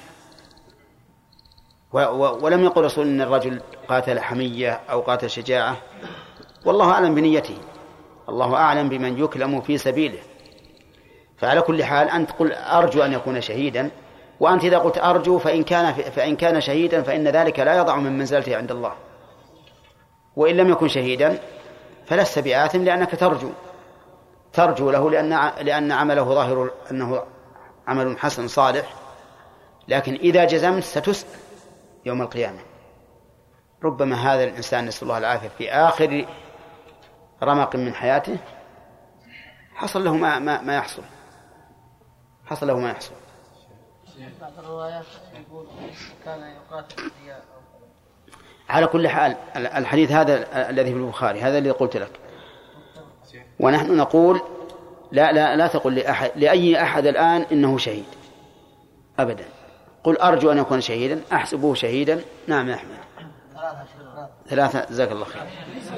و و ولم يقل رسول إن الرجل قاتل حمية أو قاتل شجاعة، والله أعلم بنيته، الله أعلم بمن يكلم في سبيله. فعلى كل حال أنت قل أرجو أن يكون شهيدا، وأنت إذا قلت أرجو فإن كان, فإن كان شهيدا فإن ذلك لا يضع من منزلته عند الله، وإن لم يكن شهيدا فلست بآثم لأنك ترجو ترجو له لأن, لأن عمله ظاهر أنه عمل حسن صالح. لكن إذا جزمت ستسأل يوم القيامة. ربما هذا الإنسان نسأل الله العافية في آخر رمق من حياته حصل له ما, ما, ما يحصل حصل له ما يحصل. بعض الروايات يقول كان يقاتل الرياء. على كل حال الحديث هذا الذي في البخاري هذا اللي قلت لك، ونحن نقول لا لا لا تقل لأحد لأي أحد الآن إنه شهيد أبدا، قل أرجو أن يكون شهيدا، أحسبه شهيدا. نعم يا أحمد. ثلاثة جزاك الله خير.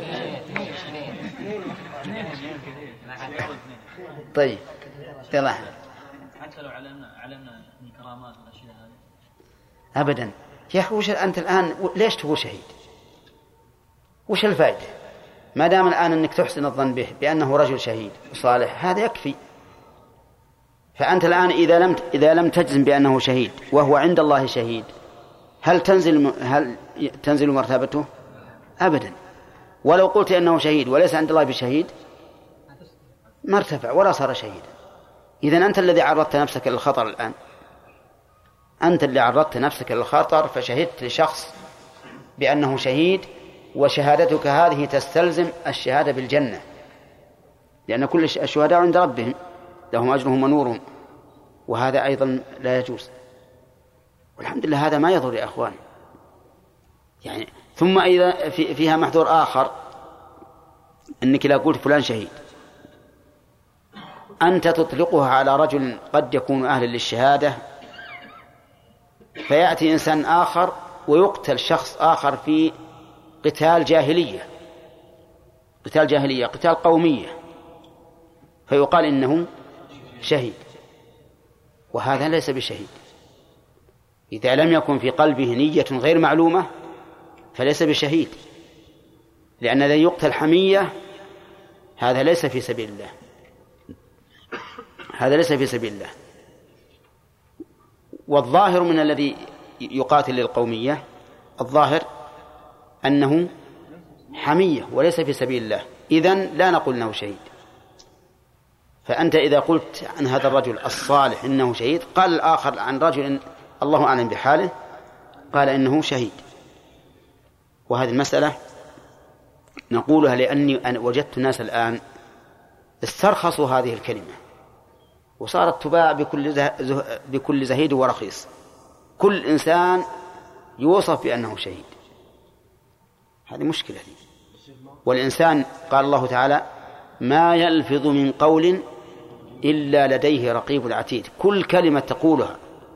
طيب يلا أحمد. حتى لو علمنا علمنا الكرامات والأشياء هذه أبدا يا أخي وش أنت الآن ليش تقول شهيد؟ وش الفائدة؟ ما دام الآن أنك تحسن الظن به بأنه رجل شهيد صالح هذا يكفي. فأنت الآن إذا لم إذا لم تجزم بأنه شهيد وهو عند الله شهيد هل تنزل هل تنزل مرتبته؟ أبدا. ولو قلت أنه شهيد وليس عند الله بشهيد ما ارتفع ولا صار شهيدا. إذن أنت الذي عرضت نفسك للخطر الآن، أنت اللي عرضت نفسك للخطر فشهدت لشخص بأنه شهيد، وشهادتك هذه تستلزم الشهادة بالجنة، لأن كل الشهداء عند ربهم لهم أجرهم ونورهم، وهذا أيضا لا يجوز. والحمد لله هذا ما يضر يا أخواني يعني. ثم إذا في فيها محذور آخر، أنك لا قلت فلان شهيد أنت تطلقها على رجل قد يكون أهلا للشهادة، فيأتي إنسان آخر ويقتل شخص آخر في قتال جاهلية قتال جاهلية قتال قومية، فيقال إنه شهيد، وهذا ليس بشهيد. إذا لم يكن في قلبه نية غير معلومة فليس بشهيد، لأن الذي يقتل حمية هذا ليس في سبيل الله، هذا ليس في سبيل الله. والظاهر من الذي يقاتل للقومية الظاهر أنه حمية وليس في سبيل الله، إذن لا نقول أنه شهيد. فأنت إذا قلت عن هذا الرجل الصالح إنه شهيد، قال الآخر عن رجل الله أعلم بحاله قال إنه شهيد. وهذه المسألة نقولها لأني أنا وجدت الناس الآن استرخصوا هذه الكلمة وصارت تباع بكل, زه... بكل زهيد ورخيص، كل إنسان يوصف بأنه شهيد. هذه مشكلة دي. والإنسان قال الله تعالى ما يلفظ من قول إلا لديه رقيب عتيد، كل كلمة تقولها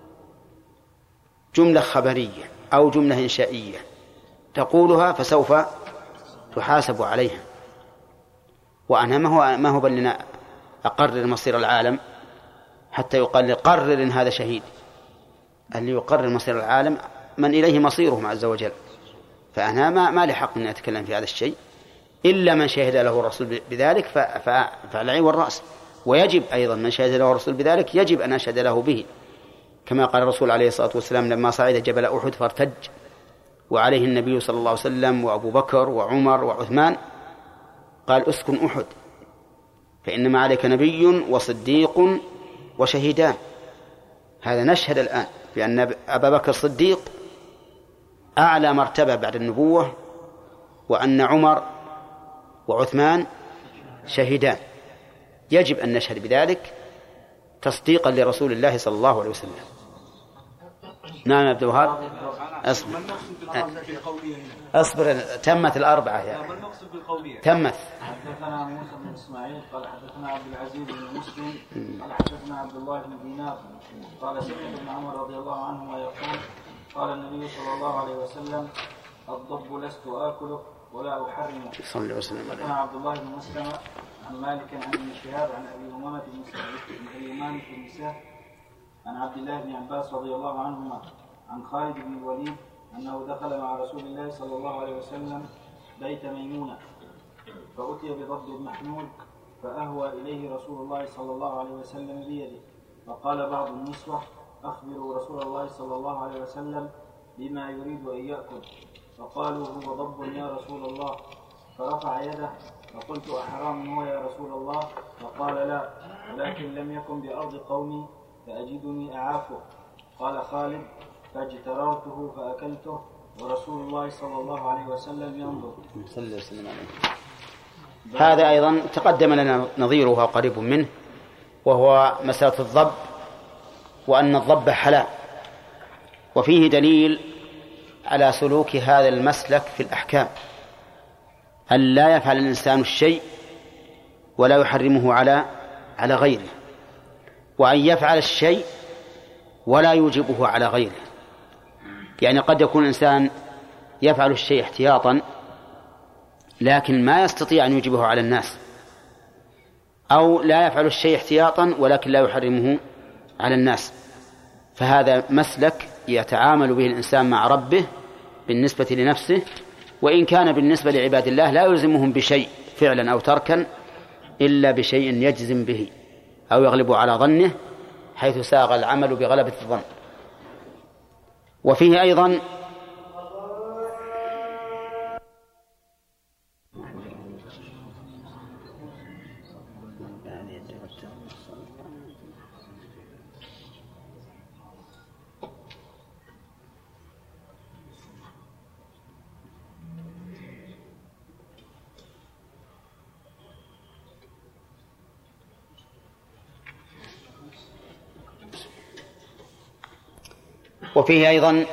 جملة خبرية أو جملة إنشائية تقولها فسوف تحاسب عليها. وأنا ما هو ما هو بل لنا أقرر مصير العالم حتى يقال قرر إن هذا شهيد، اللي يقرر مصير العالم من إليه مصيرهم عز وجل. فأنا ما ما لي حق أن أتكلم في هذا الشيء إلا من شهد له الرسول بذلك فالعين والرأس. ويجب أيضا من شهد له الرسول بذلك يجب أن أشهد له به، كما قال الرسول عليه الصلاة والسلام لما صعد جبل أحد فارتج وعليه النبي صلى الله عليه وسلم وأبو بكر وعمر وعثمان، قال اسكن أحد فإنما عليك نبي وصديق وشهيدان. هذا نشهد الآن بأن أبا بكر صديق أعلى مرتبة بعد النبوة، وأن عمر وعثمان شهيدان، يجب أن نشهد بذلك تصديقا لرسول الله صلى الله عليه وسلم. نعم عبد الوهاب أصبر أصبر تمت الأربعة يا تمت. حدثنا موسى بن إسماعيل قال حدثنا عبد العزيز بن مسلم قال حدثنا عبد الله بن دينار قال سمعت ابن عمر رضي الله عنهما يقول قال النبي صلى الله عليه وسلم الضب لست آكله ولا أحرمه. صلى الله عليه وسلم. حدثنا عبد الله بن مسلم عن مالك عن ابن شهاب عن أبي أمامة بن أمامة بن سهل عن عبد الله بن عباس رضي الله عنهما عن خالد بن الوليد أنه دخل مع رسول الله صلى الله عليه وسلم بيت ميمونة فأتي بضب محمول فأهوى إليه رسول الله صلى الله عليه وسلم بيده، فقال بعض النسوة أخبروا رسول الله صلى الله عليه وسلم بما يريد أن يأكل، فقالوا هو ضب يا رسول الله، فرفع يده فقلت أحرام هو يا رسول الله؟ فقال لا، ولكن لم يكن بأرض قومي فأجدني أعافه. قال خالد فاجتررته فأكلته ورسول الله صلى الله عليه وسلم ينظر. صلى الله عليه وسلم. هذا أيضا تقدم لنا نظيره قريب منه، وهو مسألة الضب، وأن الضب حلال، وفيه دليل على سلوك هذا المسلك في الأحكام، أن لا يفعل الإنسان الشيء ولا يحرمه على على غيره، وأن يفعل الشيء ولا يوجبه على غيره. يعني قد يكون الإنسان يفعل الشيء احتياطا لكن ما يستطيع أن يوجبه على الناس، أو لا يفعل الشيء احتياطا ولكن لا يحرمه على الناس، فهذا مسلك يتعامل به الإنسان مع ربه بالنسبة لنفسه، وإن كان بالنسبة لعباد الله لا يلزمهم بشيء فعلا أو تركا إلا بشيء يجزم به أو يغلب على ظنه، حيث ساغ العمل بغلبة الظن. وفيه أيضا وفيه أيضا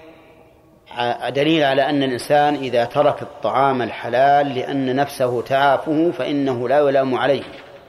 دليل على أن الإنسان إذا ترك الطعام الحلال لأن نفسه تعافه فإنه لا يلام عليه.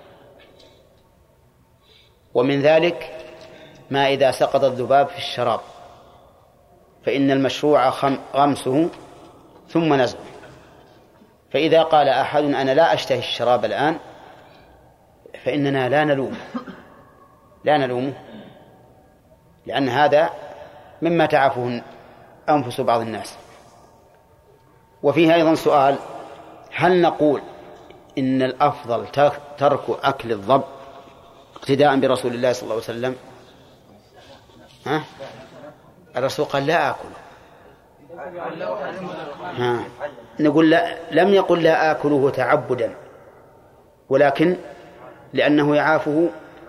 ومن ذلك ما إذا سقط الذباب في الشراب فإن المشروع غمسه ثم نزعه. فإذا قال أحد أنا لا أشتهي الشراب الآن فإننا لا نلومه لا نلومه لأن هذا مما تعافه أنفس بعض الناس. وفيه أيضا سؤال: هل نقول إن الأفضل ترك أكل الضب اقتداء برسول الله صلى الله عليه وسلم؟ ها؟ الرسول قال لا آكله. ها. نقول لا، لم يقل لا آكله تعبدا، ولكن لأنه يعافه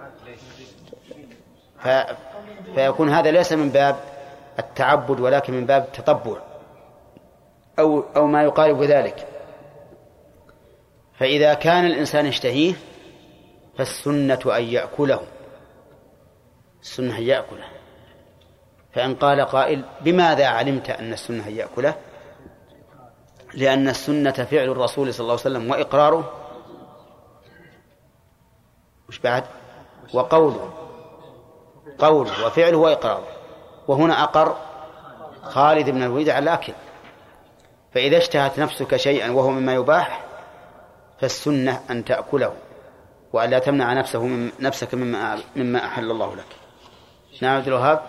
ف... فيكون هذا ليس من باب التعبد ولكن من باب التطبع أو, أو ما يقارب ذلك. فإذا كان الإنسان يشتهيه فالسنة أن يأكله السنة أن يأكله. فإن قال قائل بماذا علمت أن السنة أن يأكله؟ لأن السنة فعل الرسول صلى الله عليه وسلم وإقراره مش بعد وقوله قوله وفعله وإقراره، وهنا أقر خالد بن الوليد على الأكل. فإذا اشتهت نفسك شيئا وهو مما يباح فالسنة أن تأكله وأن لا تمنع نفسه من نفسك مما, مما أحل الله لك. نعم عبد الوهاب.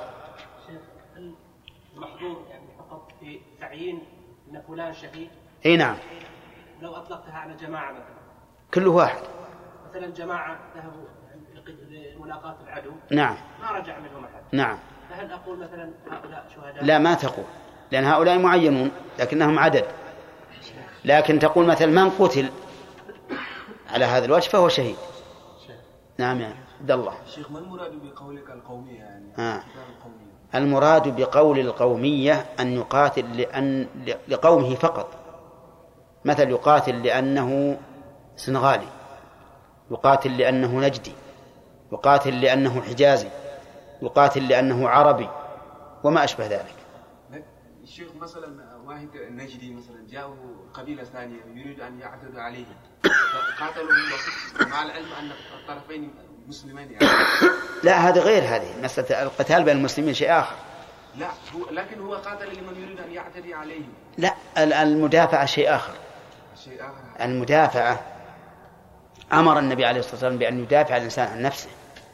المحظور يعني فقط في تعيين أن فلان شهيد. اي نعم. لو أطلقتها على جماعة مثلا كل واحد مثلا جماعة ذهبوا لملاقاة العدو نعم ما رجع منهم أحد نعم فهل أقول مثلا هؤلاء شهداء؟ لا ما تقول، لأن هؤلاء معينون لكنهم عدد. لكن تقول مثلا من قتل على هذا الوجه فهو شهيد. نعم يا عبد الله. شيخ ما المراد بقولك القومية يعني؟ آه. المراد بقول القومية أن يقاتل لأن لقومه فقط. مثل يقاتل لأنه سنغالي، يقاتل لأنه نجدي، يقاتل لأنه حجازي، يقاتل لأنه عربي وما أشبه ذلك. الشيخ مثلا واحد نجدي مثلا جاءه قبيلة ثانية يريد أن يعتدوا عليه فقاتلوا مع العلم أن الطرفين مسلمين يعني. لا هذا غير، هذه مسألة القتال بين المسلمين شيء آخر. لا هو لكن هو قاتل لمن يريد أن يعتدي عليه. لا المدافعة شيء آخر. شيء آخر. المدافعة أمر النبي عليه الصلاة والسلام بأن يدافع الإنسان عن نفسه.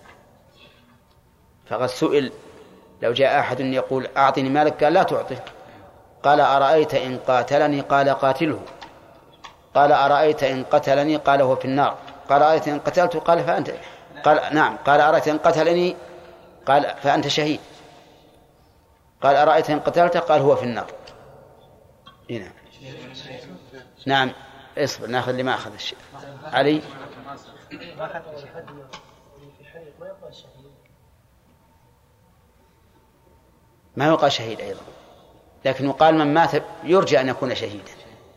فقد سئل لو جاء أحد يقول أعطني مالك قال لا تعطيه، قال أرأيت إن قاتلني قال قاتله، قال أرأيت إن قتلني قال هو في النار، قال أرأيت إن قتلته قال فأنت قال نعم، قال أرأيت إن قتلني قال فأنت شهيد، قال أرأيت إن قتلته قال هو في النار. هنا نعم اصبر ناخذ اللي ما أخذ الشيء. علي ما يقال شهيد أيضا، لكن يقال من مات يرجى أن يكون شهيدا،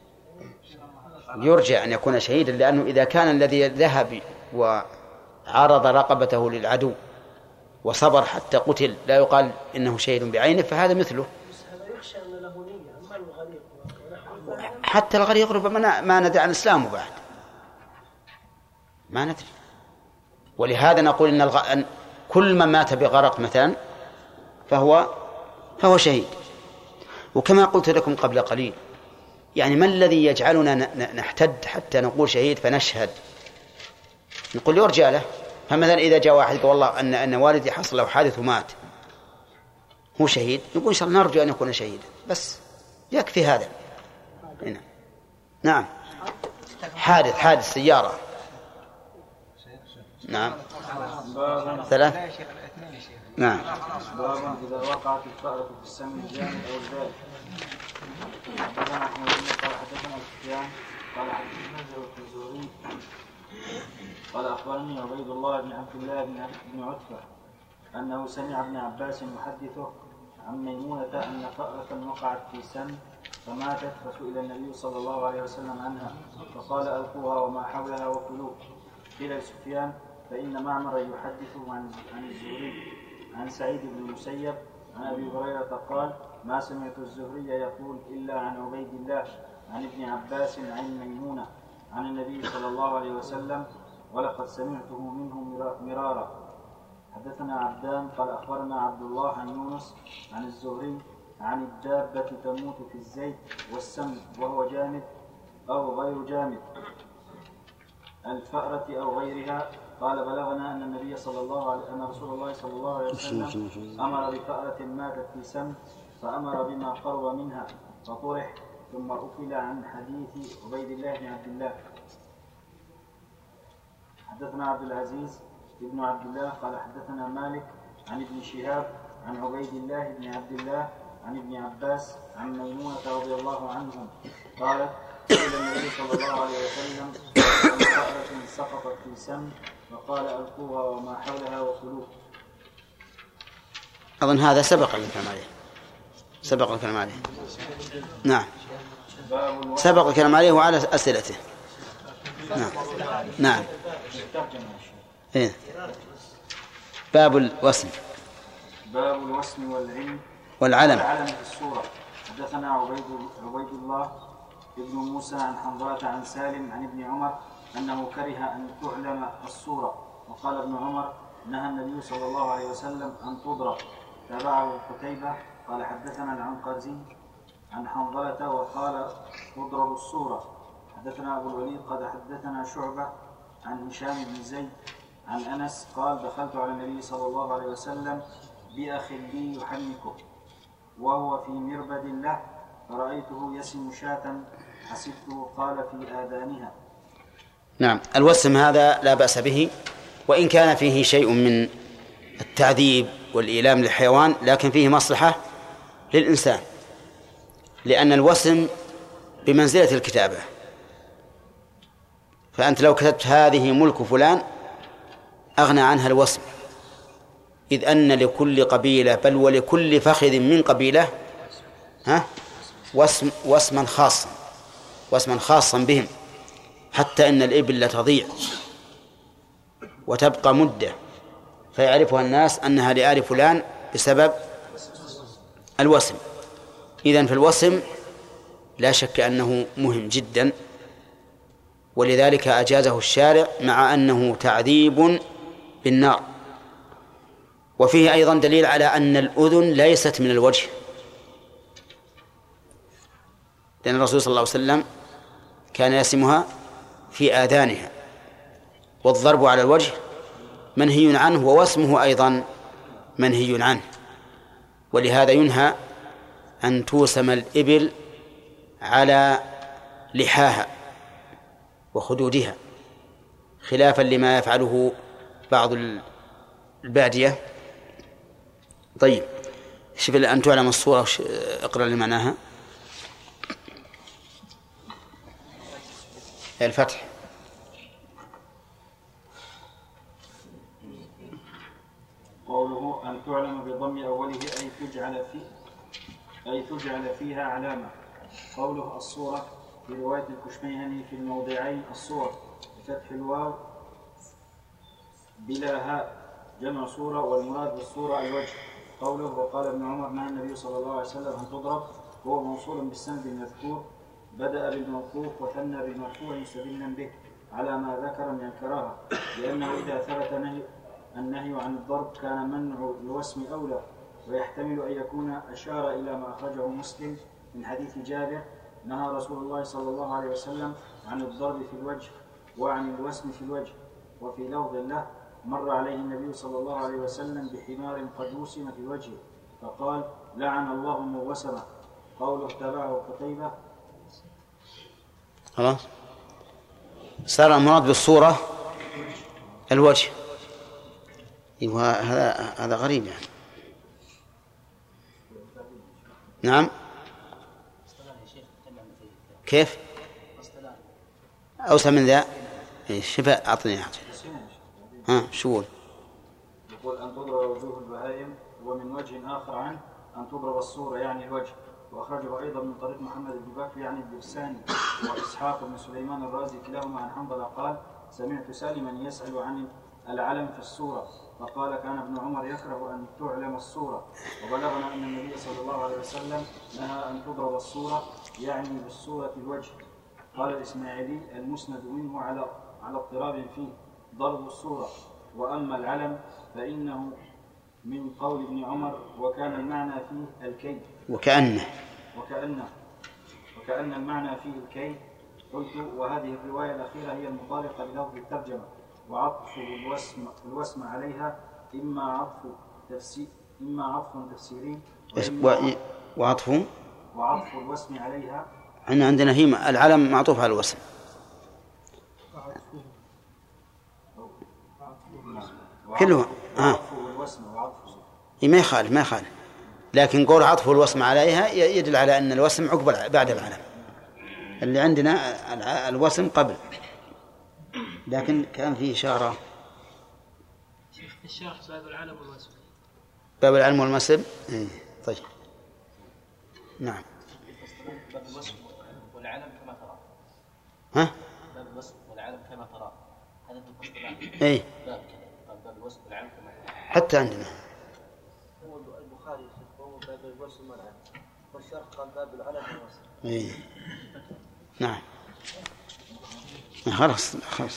يرجى أن يكون شهيدا، لأنه إذا كان الذي ذهب وعرض رقبته للعدو وصبر حتى قتل لا يقال إنه شهيد بعينه، فهذا مثله. حتى الغريق ربما ما ندري عن إسلامه بعد، ما ندري. ولهذا نقول إن الغ... كل من مات بغرق مثلا فهو فهو شهيد. وكما قلت لكم قبل قليل يعني ما الذي يجعلنا نحتد حتى نقول شهيد فنشهد؟ نقول يرجى له. فمثلا إذا جاء واحد قال والله أن أن والدي حصل له حادث ومات، هو شهيد، يقول إن شاء الله نرجو أن يكون شهيدا، بس يكفي هذا. هنا. نعم، حادث حادث سيارة. نعم، ثلاث. نعم. باب إذا وقعت الفأرة في السم الجامد أو البارد. حدثنا أحمد بن قال حدثنا سفيان قال حدثنا الزهري قال أخبرني عبيد الله بن عبد الله بن عتبة أنه سمع ابن عباس يحدثه عن ميمونة أن فأرة وقعت في سم فماتت، فسئل النبي صلى الله عليه وسلم عنها فقال ألقوها وما حولها وكلوه. قيل لسفيان فإن معمر يحدث عن الزهري عن سعيد بن المسيب عن أبي هريرة قال ما سمعت الزهري يقول إلا عن عبيد الله عن ابن عباس عن ميمونة عن النبي صلى الله عليه وسلم ولقد سمعته منه مرارا. حدثنا عبدان قال أخبرنا عبد الله عن يونس عن الزهري عن الدابة تموت في الزيت والسم وهو جامد أو غير جامد الفأرة أو غيرها. قال بلغنا أن النبي صلى الله عليه أن رسول الله صلى الله عليه وسلم أمر بفأرة ماتت في سم فأمر بما قرب منها فطرح ثم أكل عن حديث عبيد الله بن عبد الله. حدثنا عبد العزيز ابن عبد الله قال حدثنا مالك عن ابن شهاب عن عبيد الله بن عبد الله عن ابن عباس عن ميمونة رضي الله عنهم قالت قال النبي صلى الله عليه وسلم عن فأرة سقطت في سم فقال ألقوها وما حولها وكلوه. أظن هذا سبق الكلام عليه سبق الكلام عليه نعم سبق الكلام عليه وعلى أسئلته. نعم نعم إيه. باب الوسم باب الوسم والعلم والعلم والعلم في السورة. حدثنا عبيد عبيد الله ابن موسى عن حنظلة عن سالم عن ابن عمر أنه كره أن تعلم السورة وقال ابن عمر نهى النبي صلى الله عليه وسلم أن تضرب. تابعه قتيبة قال حدثنا العنقزي عن حنظلة وقال تضرب السورة. حدثنا أبو الوليد قد حدثنا شعبة عن هشام بن زيد عن أنس قال دخلت على النبي صلى الله عليه وسلم بأخ لي يحنكه وهو في مربد له فرأيته يسم شاة حسبته قال في آذانها. نعم. الوسم هذا لا بأس به وإن كان فيه شيء من التعذيب والإيلام للحيوان لكن فيه مصلحة للإنسان لأن الوسم بمنزلة الكتابة. فأنت لو كتبت هذه ملك فلان أغنى عنها الوسم إذ أن لكل قبيلة بل ولكل فخذ من قبيلة ها واسم واسما خاصا واسما خاصا بهم حتى إن الإبل لا تضيع وتبقى مدة فيعرفها الناس أنها لآل فلان بسبب الوسم. إذن في الوسم لا شك أنه مهم جدا ولذلك أجازه الشارع مع أنه تعذيب بالنار. وفيه أيضا دليل على أن الأذن ليست من الوجه لأن الرسول صلى الله عليه وسلم كان يسمها في آذانها والضرب على الوجه منهي عنه ووسمه أيضا منهي عنه ولهذا ينهى أن توسم الإبل على لحاها وخدودها خلافا لما يفعله بعض البادية. طيب شوف أن تعلم الصورة اقرأ لي معناها. الفتح قوله أن تعلم بضم أوله أي تجعل فيه أي تجعل فيها علامة. قوله الصورة في رواية الكشميهني في الموضعين الصور بفتح الواو بلا هاء جمع صورة والمراد بالصورة الوجه. قوله وقال ابن عمر نهى النبي صلى الله عليه وسلم أن تضرب هو موصول بالسند المذكور بدأ بالموقوف وثنى بالمرفوع مستدلا به على ما ذكر من الكراهة لأنه إذا ثبت نهي النهي عن الضرب كان منع الوسم أولى ويحتمل أن يكون أشار إلى ما أخرجه مسلم من حديث جابر نهى رسول الله صلى الله عليه وسلم عن الضرب في الوجه وعن الوسم في الوجه. وفي لفظ له مر عليه النبي صلى الله عليه وسلم بحمار قد وسم في وجهه فقال لعن الله موسمة. قوله تبعه قتيبة. خلاص صار المراد بالصورة الوجه. هذا هذا غريب يعني. نعم كيف أوسع من ذا؟ شفاء أعطني أعطني ها شو يقول أن تضرب وجوه البهائم، ومن وجه آخر عنه أن تضرب الصورة يعني الوجه. وأخرجه أيضا من طريق محمد بن بكر يعني الدرساني وإسحاق بن سليمان الرازي كلاهما عن حنظلة قال سمعت سالما يسأل عن العلم في الصورة فقال كان ابن عمر يكره أن تعلم الصورة. وبلغنا أن النبي صلى الله عليه وسلم نهى أن تضرب الصورة يعني بالصورة الوجه. قال الإسماعيلي المسند منه على على اضطراب فيه ضرب الصورة. وأما العلم فإنه من قول ابن عمر وكان المعنى فيه الكي وكأنه وكأنه وكأن المعنى فيه الكي. قلت وهذه الرواية الأخيرة هي المطابقة للفظ الترجمة. وعطف الوسم, الوسم عليها إما عطف تفسير إما عطف تفسيري وعطف وعطف الوسم عليها. احنا عندنا هي العلم معطوف على الوسم كله ها ما يخالف ما يخالف لكن قول عطف الوسم عليها يدل على أن الوسم عقب بعد العلم. اللي عندنا الوسم قبل لكن كان فيه إشارة الشرح باب العلم والوسم باب العلم والوسم إيه. طيب نعم باب الوسم والعلم كما ترى ها باب الوسم والعلم كما ترى هذا تقصد اي باب كذا باب الوسم والعلم كما ترى حتى عندنا هو البخاري هو باب الوسم والعلم والشرح قال باب العلم والوسم. اي نعم خلاص خلاص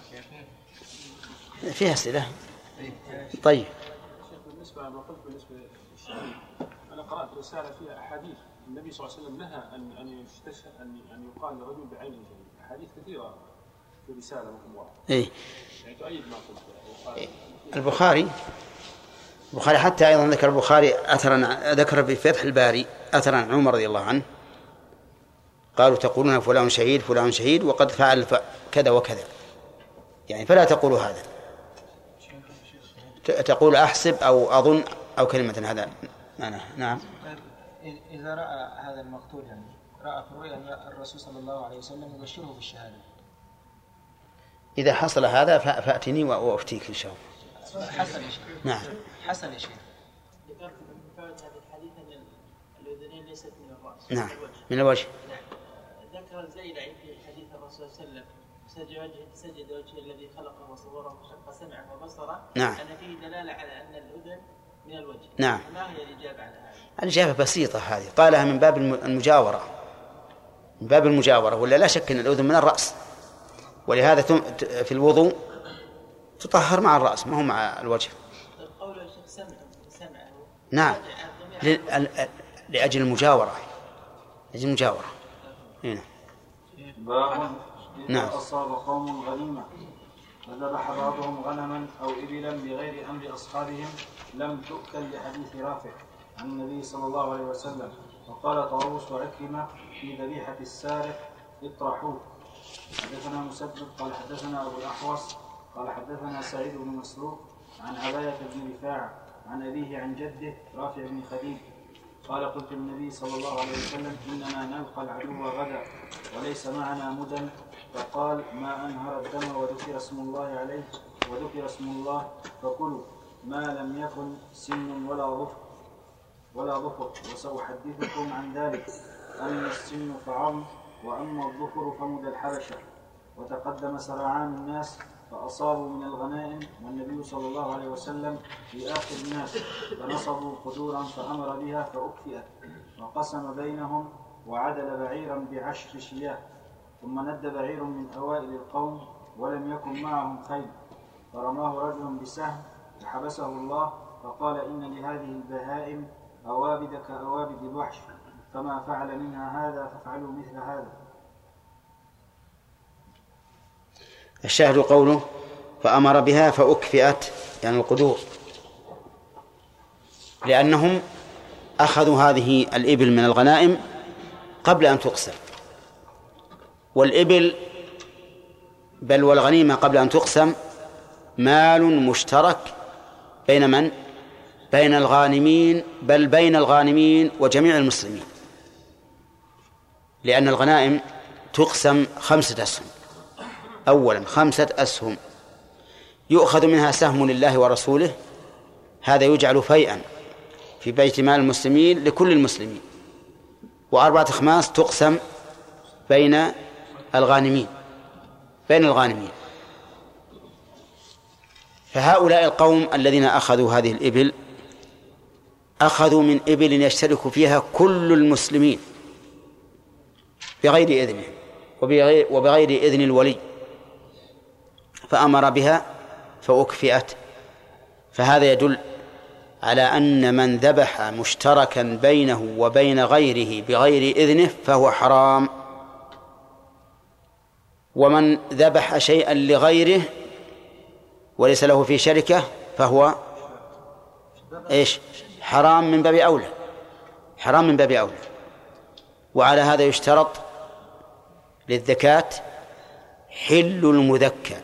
فيها أسئلة. طيب بالنسبة ما قلت بالنسبة للشهيد أنا قرأت رسالة فيها أحاديث النبي صلى الله عليه وسلم نهى أن أن يستشهد أن أن يقال لرجل بعين الشهيد. أحاديث كثيرة في رسالة رقم واحد. إيه يعني تؤيد ما قلت. إيه. البخاري البخاري حتى أيضا ذكر البخاري أثرا ذكر في فتح الباري أثرا عن عمر رضي الله عنه قالوا تقولون فلان شهيد فلان شهيد وقد فعل كذا وكذا يعني فلا تقولوا هذا تقول أحسب أو أظن أو كلمة هذا معنى. نعم إذا رأى هذا المقتول يعني رأى في رؤيا الرسول صلى الله عليه وسلم يبشره بالشهادة إذا حصل هذا فأتني وأفتيك إن شاء الله. حسن يا شيخ. نعم حسن يا شيخ. ذكرت من فوائد هذا الحديث أن الأذنين ليست من الرأس نعم من الوجه. ذكر الزيلعي في حديث الرسول صلى الله عليه وسلم سجد وجه سجد وجه الذي خلقه وصوره وشق سمعه وبصره نعم. أن فيه دلالة على أن الأذن من الوجه. نعم. ما هي الإجابة على هذا؟ الإجابة بسيطة هذه قالها من باب المجاورة من باب المجاورة ولا لا شك أن الأذن من الرأس ولهذا في الوضوء تطهر مع الرأس ما هو مع الوجه. قول الشيخ سمعه سمعه نعم لأجل المجاورة لأجل المجاورة هنا. باب نعم. إذا أصاب قوم غنيمة فذبح بعضهم غنما أو إبلا بغير أمر أصحابهم لم تؤكل لحديث رافع عن النبي صلى الله عليه وسلم. وقال طاووس وعكرمة في ذبيحة السارق اطرحوه. حدثنا مسدد قال حدثنا أبو الأحوص قال حدثنا سعيد بن مسروق عن عباية بن رفاعة عن أبيه عن جده رافع بن خديج قال قلت للنبي صلى الله عليه وسلم إننا نلقى العدو غدا وليس معنا مدن فقال ما أنهر الدم وذكر اسم الله عليه وذكر اسم الله فكلوا ما لم يكن سن ولا ظفر ولا ظفر وسأحدثكم عن ذلك أما السن فعظم وأما الظفر فمد الحبشة. وتقدم سرعان الناس فأصابوا من الغنائم والنبي صلى الله عليه وسلم في آخر الناس فنصبوا قدورا فأمر بها فأكفئت وقسم بينهم وعدل بعيرا بعشر شياه ثم ند بعير من أوائل القوم ولم يكن معهم خيل فرماه رجل بسهم فحبسه الله فقال إن لهذه البهائم أوابد كأوابد الوحش فما فعل منها هذا فافعلوا مثل هذا. الشاهد قوله فأمر بها فأكفئت يعني القدور لأنهم أخذوا هذه الإبل من الغنائم قبل أن تقسم، والإبل بل والغنيمة قبل أن تقسم مال مشترك بين من؟ بين الغانمين، بل بين الغانمين وجميع المسلمين، لأن الغنائم تقسم خمسة أسهم. أولا خمسة أسهم يؤخذ منها سهم لله ورسوله، هذا يجعل فيئا في بيت مال المسلمين لكل المسلمين، وأربعة أخماس تقسم بين الغانمين بين الغانمين فهؤلاء القوم الذين أخذوا هذه الإبل أخذوا من إبل يشترك فيها كل المسلمين بغير إذنه وبغير, وبغير إذن الولي، فأمر بها فأكفئت. فهذا يدل على أن من ذبح مشتركا بينه وبين غيره بغير إذنه فهو حرام، ومن ذبح شيئا لغيره وليس له في شركة فهو إيش؟ حرام من باب أولى، حرام من باب أولى. وعلى هذا يشترط للزكاة حل المذكى،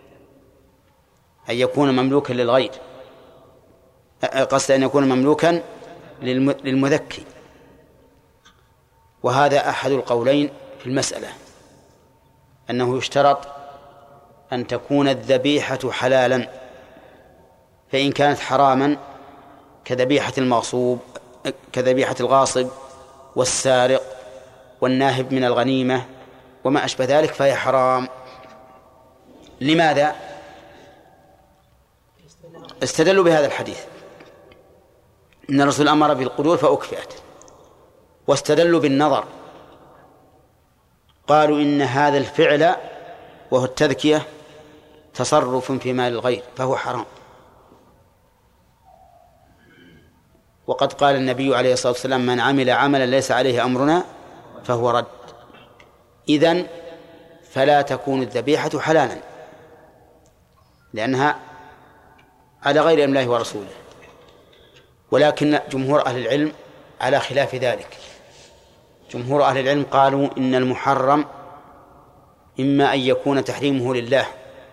أن يكون مملوكا للغير، قصد أن يكون مملوكا للمذكي. وهذا أحد القولين في المسألة، أنه يشترط أن تكون الذبيحة حلالا، فإن كانت حراما كذبيحة المغصوب كذبيحة الغاصب والسارق والناهب من الغنيمة وما أشبه ذلك فهي حرام. لماذا؟ استدلوا بهذا الحديث إن الرسول أمر بالقدور فأكفئت، واستدلوا بالنظر، قالوا إن هذا الفعل وهو التذكية تصرف في مال الغير فهو حرام. وقد قال النبي عليه الصلاة والسلام من عمل عملا ليس عليه أمرنا فهو رد. إذن فلا تكون الذبيحة حلالا لأنها على غير أمر الله ورسوله. ولكن جمهور أهل العلم على خلاف ذلك، جمهور أهل العلم قالوا إن المحرم إما أن يكون تحريمه لله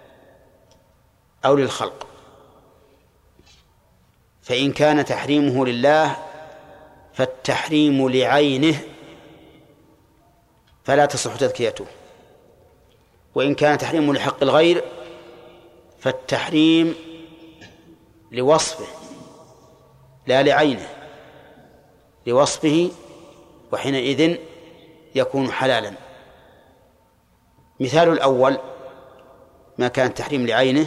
أو للخلق، فإن كان تحريمه لله فالتحريم لعينه فلا تصح تذكيته، وإن كان تحريمه لحق الغير فالتحريم لوصفه لا لعينه، لوصفه، وحينئذ يكون حلالا. مثال الأول ما كان تحريم لعينه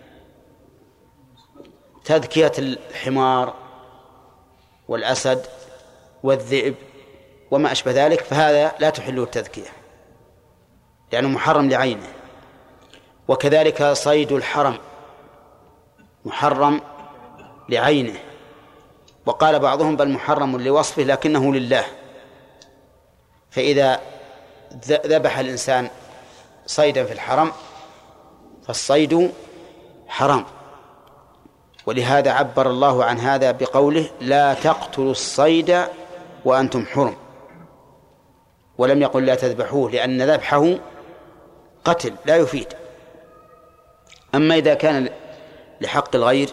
تذكية الحمار والأسد والذئب وما أشبه ذلك، فهذا لا تحله التذكية لأنه محرم لعينه. وكذلك صيد الحرم محرم لعينه، وقال بعضهم بل محرم لوصفه لكنه لله. فإذا ذبح الإنسان صيدا في الحرم فالصيد حرام، ولهذا عبر الله عن هذا بقوله لا تقتلوا الصيد وأنتم حرم، ولم يقل لا تذبحوه لأن ذبحه قتل لا يفيد. أما إذا كان لحق الغير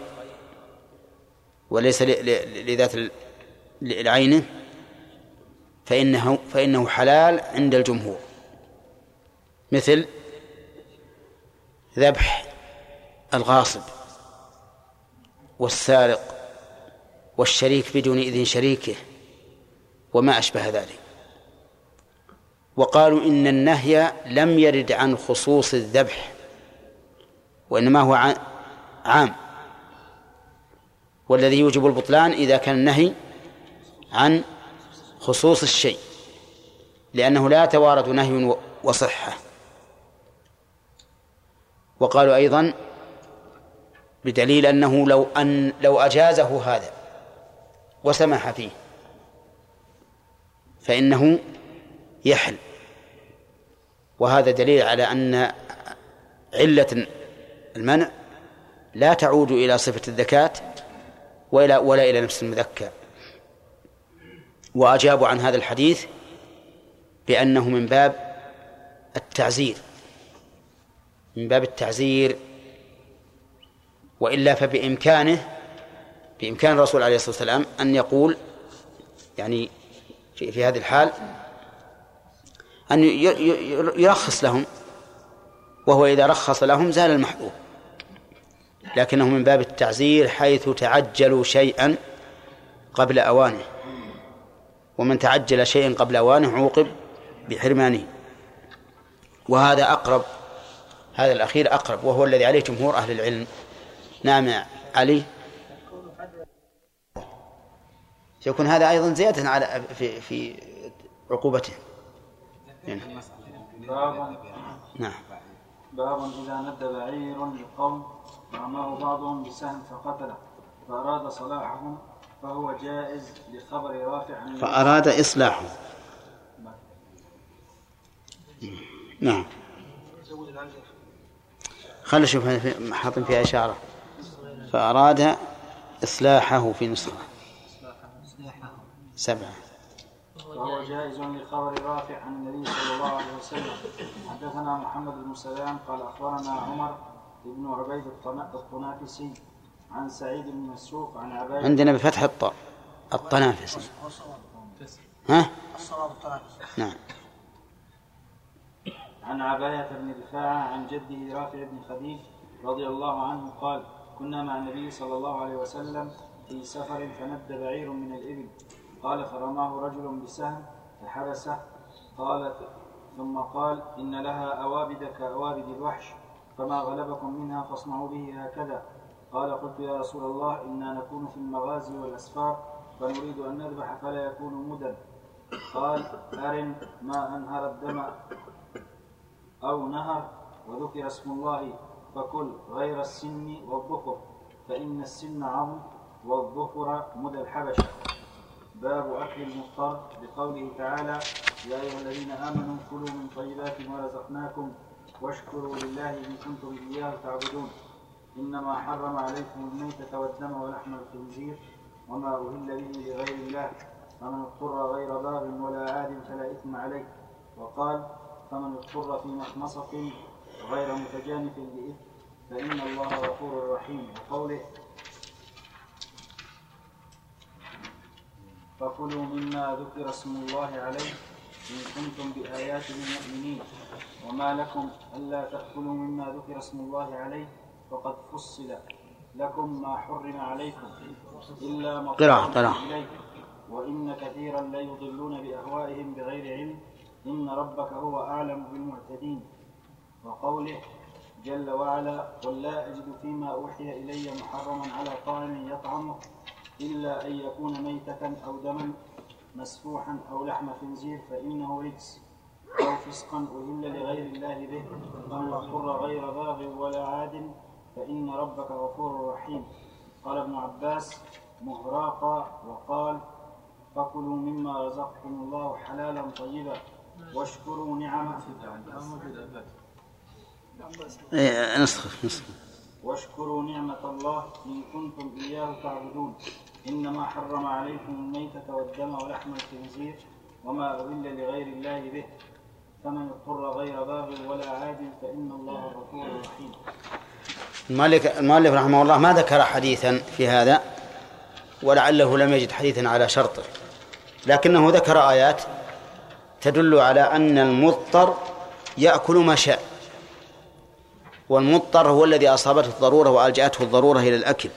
وليس لذات العين فإنه, فإنه حلال عند الجمهور، مثل ذبح الغاصب والسارق والشريك بدون إذن شريكه وما أشبه ذلك. وقالوا إن النهي لم يرد عن خصوص الذبح وإنما هو عام، والذي يوجب البطلان إذا كان النهي عن خصوص الشيء، لأنه لا يتوارد نهي وصحة. وقالوا أيضا بدليل أنه لو أن لو أجازه هذا وسمح فيه فإنه يحل، وهذا دليل على أن علة المنع لا تعود إلى صفة الذكاة ولا ولا إلى نفس المذكى. وأجابوا عن هذا الحديث بأنه من باب التعزير من باب التعزير وإلا فبإمكانه بإمكان الرسول عليه الصلاة والسلام أن يقول يعني في, في هذه الحال أن يرخص لهم، وهو إذا رخص لهم زال المحظور، لكنه من باب التعزير حيث تعجلوا شيئا قبل أوانه، ومن تعجل شيئا قبل أوانه عوقب بحرمانه. وهذا أقرب، هذا الأخير أقرب، وهو الذي عليه جمهور أهل العلم. نعم يا علي. يكون هذا أيضا زيادة على في في عقوبته. باب نعم. باب إذا ند بعير للقوم رماه بعضهم بسهم فقتله فأراد صلاحهم فهو جائز لخبر رافع عن فأراد إصلاحه. نعم. خلنا نشوف حاطين فيها إشارة. فأراد إصلاحه في نسخة سبعة. وهو جائز لخبر رافع عن النبي صلى الله عليه وسلم. حدثنا محمد بن سلام قال أخبرنا عمر بن عبيد الطنافسي عن سعيد بن مسروق عن عباية. عندنا بفتح الطاء الطنافسي. ها؟ نعم. عن عباية بن رفاعة عن جده رافع بن خديج رضي الله عنه قال كنا مع النبي صلى الله عليه وسلم في سفر فند بعير من الإبل قال فرماه رجل بسهم فحبسه قال ثم قال إن لها أوابد كأوابد الوحش فما غلبكم منها فاصنعوا به هكذا. قال قلت يا رسول الله إنا نكون في المغازي والأسفار فنريد أن نذبح فلا يكون مدى. قال أرن ما أنهر الدم أو نهر وذكر اسم الله فكل غير السن والظفر فإن السن عظم والظفر مدى الحبشة. باب أكل المضطر بقوله تعالى يا أيها الذين آمنوا كلوا من طيبات ما رزقناكم واشكروا لله إن كنتم إياه تعبدون. إنما حرم عليكم الميتة والدم ولحم الخنزير وما أهل به لغير الله فمن اضطر غير باغ ولا عاد فلا إثم عليه. وقال فمن اضطر في مخمصة غير متجانف لإثم فإن الله غفور رحيم. وقوله فكلوا مما ذكر اسم الله عليه إن كنتم بآياته مؤمنين. وما لكم ألا تأكلوا مما ذكر اسم الله عليه فقد فصل لكم ما حرم عليكم إلا ما اضطررتم إليه وإن كثيرا ليضلون بأهوائهم بغير علم إن ربك هو أعلم بالمعتدين. وقوله جل وعلا قل لا أجد فيما أوحي إلي محرما على طاعم يطعمه إلا أن يكون ميتة أو دما مسفوحا أو لحم خنزير فإنه رجس أو فسقا أهل لغير الله به فمن اضطر غير باغ ولا عاد فإن ربك غفور رحيم. قال ابن عباس مهراقا وقال فكلوا مما رزقكم الله حلالا طيبا واشكروا نعمة نسخ نسخ واشكروا نعمة الله إن كنتم إياه تعبدون. إنما حرم عليكم الميتة والدم ولحم الخنزير وما أهل لغير الله به فمن اضطر غير باغ ولا عاد فإن الله غفور رحيم. المؤلف رحمه الله ما ذكر حديثا في هذا ولعله لم يجد حديثا على شرطه، لكنه ذكر آيات تدل على أن المضطر يأكل ما شاء، والمضطر هو الذي أصابته الضرورة وألجأته الضرورة إلى الأكل.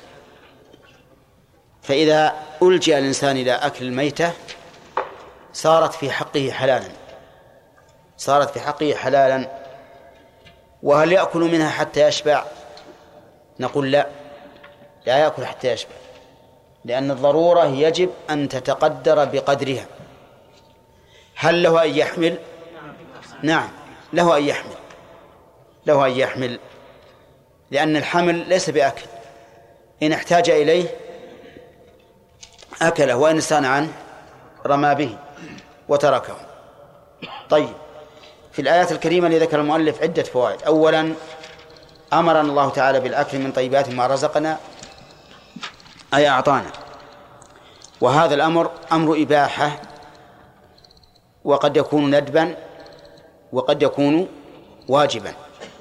فإذا ألجأ الإنسان إلى أكل الميتة صارت في حقه حلالا صارت في حقه حلالا وهل يأكل منها حتى يشبع؟ نقول لا، لا يأكل حتى يشبع، لأن الضرورة يجب أن تتقدر بقدرها. هل له أن يحمل؟ نعم له أن يحمل له أن يحمل لأن الحمل ليس بأكل، إن احتاج إليه أكله وإن استغنى عنه رمى به وتركه. طيب، في الآيات الكريمة اللي ذكر المؤلف عدة فوائد. أولا أمرنا الله تعالى بالأكل من طيبات ما رزقنا أي أعطانا، وهذا الأمر أمر إباحة وقد يكون ندبا وقد يكون واجبا.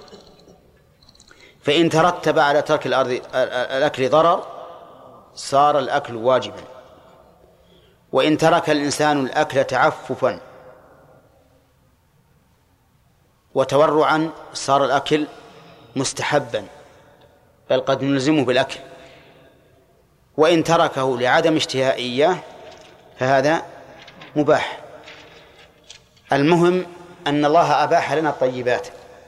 فإن ترتب على ترك الأرض الأكل ضرر صار الأكل واجبا، وإن ترك الإنسان الأكل تعففا وتورعا صار الأكل مستحبا، بل قد نلزمه بالأكل. وإن تركه لعدم اشتهاء إياه فهذا مباح. المهم أن الله أباح لنا الطيبات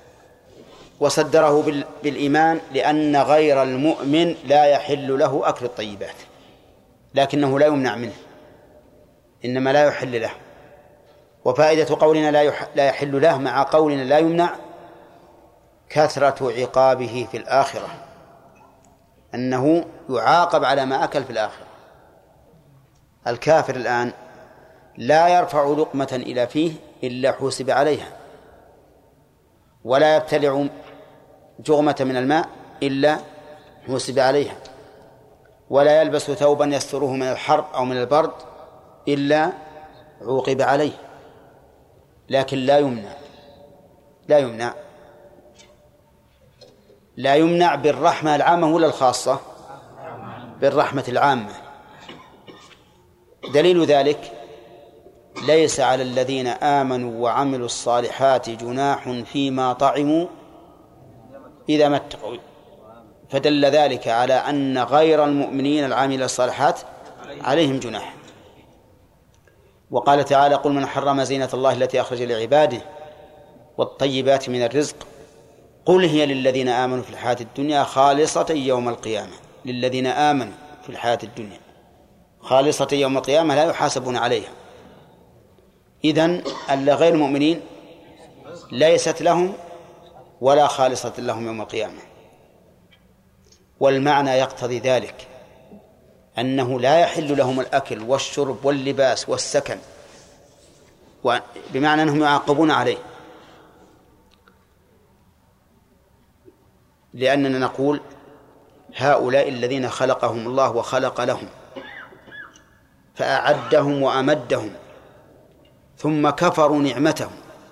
وصدره بالإيمان، لأن غير المؤمن لا يحل له أكل الطيبات، لكنه لا يمنع منه، إنما لا يحل له. وفائدة قولنا لا يحل له مع قولنا لا يمنع كثرة عقابه في الآخرة، أنه يعاقب على ما أكل في الآخرة. الكافر الآن لا يرفع لقمة إلى فيه إلا حوسب عليها، ولا يبتلع جغمة من الماء إلا حوسب عليها، ولا يلبس ثوبا يستره من الحر أو من البرد إلا عوقب عليه. لكن لا يمنع لا يمنع لا يمنع بالرحمة العامة ولا الخاصة؟ بالرحمة العامة. دليل ذلك ليس على الذين آمنوا وعملوا الصالحات جناح فيما طعموا إذا ما اتقوا، فدل ذلك على أن غير المؤمنين العاملين الصالحات عليهم جناح. وقال تعالى: قل من حرم زينة الله التي أخرج لعباده والطيبات من الرزق قل هي للذين آمنوا في الحياة الدنيا خالصة يوم القيامة. للذين آمنوا في الحياة الدنيا خالصة يوم القيامة لا يحاسبون عليها. إذن غير المؤمنين ليست لهم ولا خالصة لهم يوم القيامة. والمعنى يقتضي ذلك أنه لا يحل لهم الأكل والشرب واللباس والسكن، بمعنى أنهم يعاقبون عليه، لأننا نقول هؤلاء الذين خلقهم الله وخلق لهم فأعدهم وأمدهم ثم كفروا نعمته،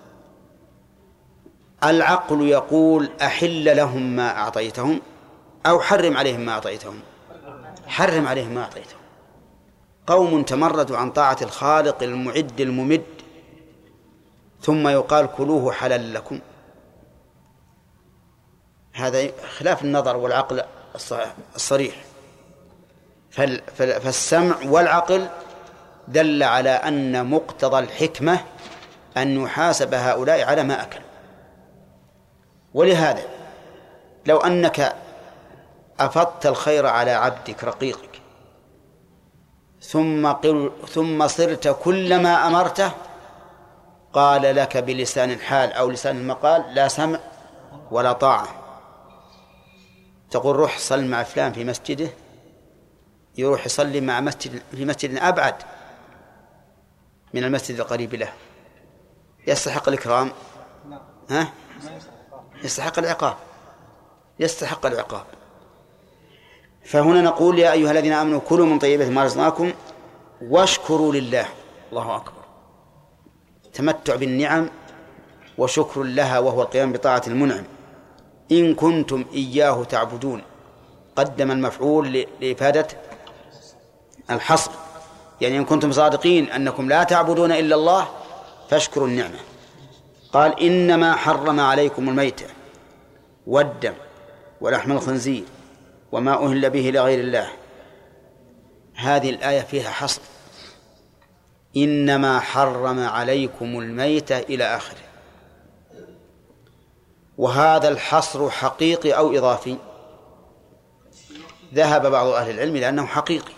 العقل يقول أحل لهم ما أعطيتهم أو حرم عليهم ما أعطيتهم؟ حرم عليهم ما أعطيتهم. قوم تمردوا عن طاعة الخالق المعد الممد ثم يقال كلوه حلال لكم، هذا خلاف النظر والعقل الصريح. فالسمع والعقل دل على أن مقتضى الحكمة أن يحاسب هؤلاء على ما أكل. ولهذا لو أنك أفضت الخير على عبدك رقيقك ثم قل ثم صرت كلما أمرته قال لك بلسان الحال أو لسان المقال لا سمع ولا طاعة، تقول روح صل مع فلان في مسجده، يروح يصلي مع مسجد في مسجد أبعد من المسجد القريب له، يستحق الإكرام؟ ها؟ يستحق العقاب، يستحق العقاب. فهنا نقول يا أيها الذين آمنوا كلوا من طيبات ما رزقناكم واشكروا لله. الله أكبر، تمتع بالنعم وشكر لها وهو القيام بطاعة المنعم. إن كنتم إياه تعبدون، قدم المفعول لإفادة الحصر، يعني إن كنتم صادقين أنكم لا تعبدون إلا الله فاشكروا النعمة. قال إنما حرم عليكم الميتة والدم ولحم الخنزير وما أهل به لغير الله. هذه الآية فيها حصر، إنما حرم عليكم الميتة إلى آخره. وهذا الحصر حقيقي أو إضافي؟ ذهب بعض أهل العلم لأنه حقيقي،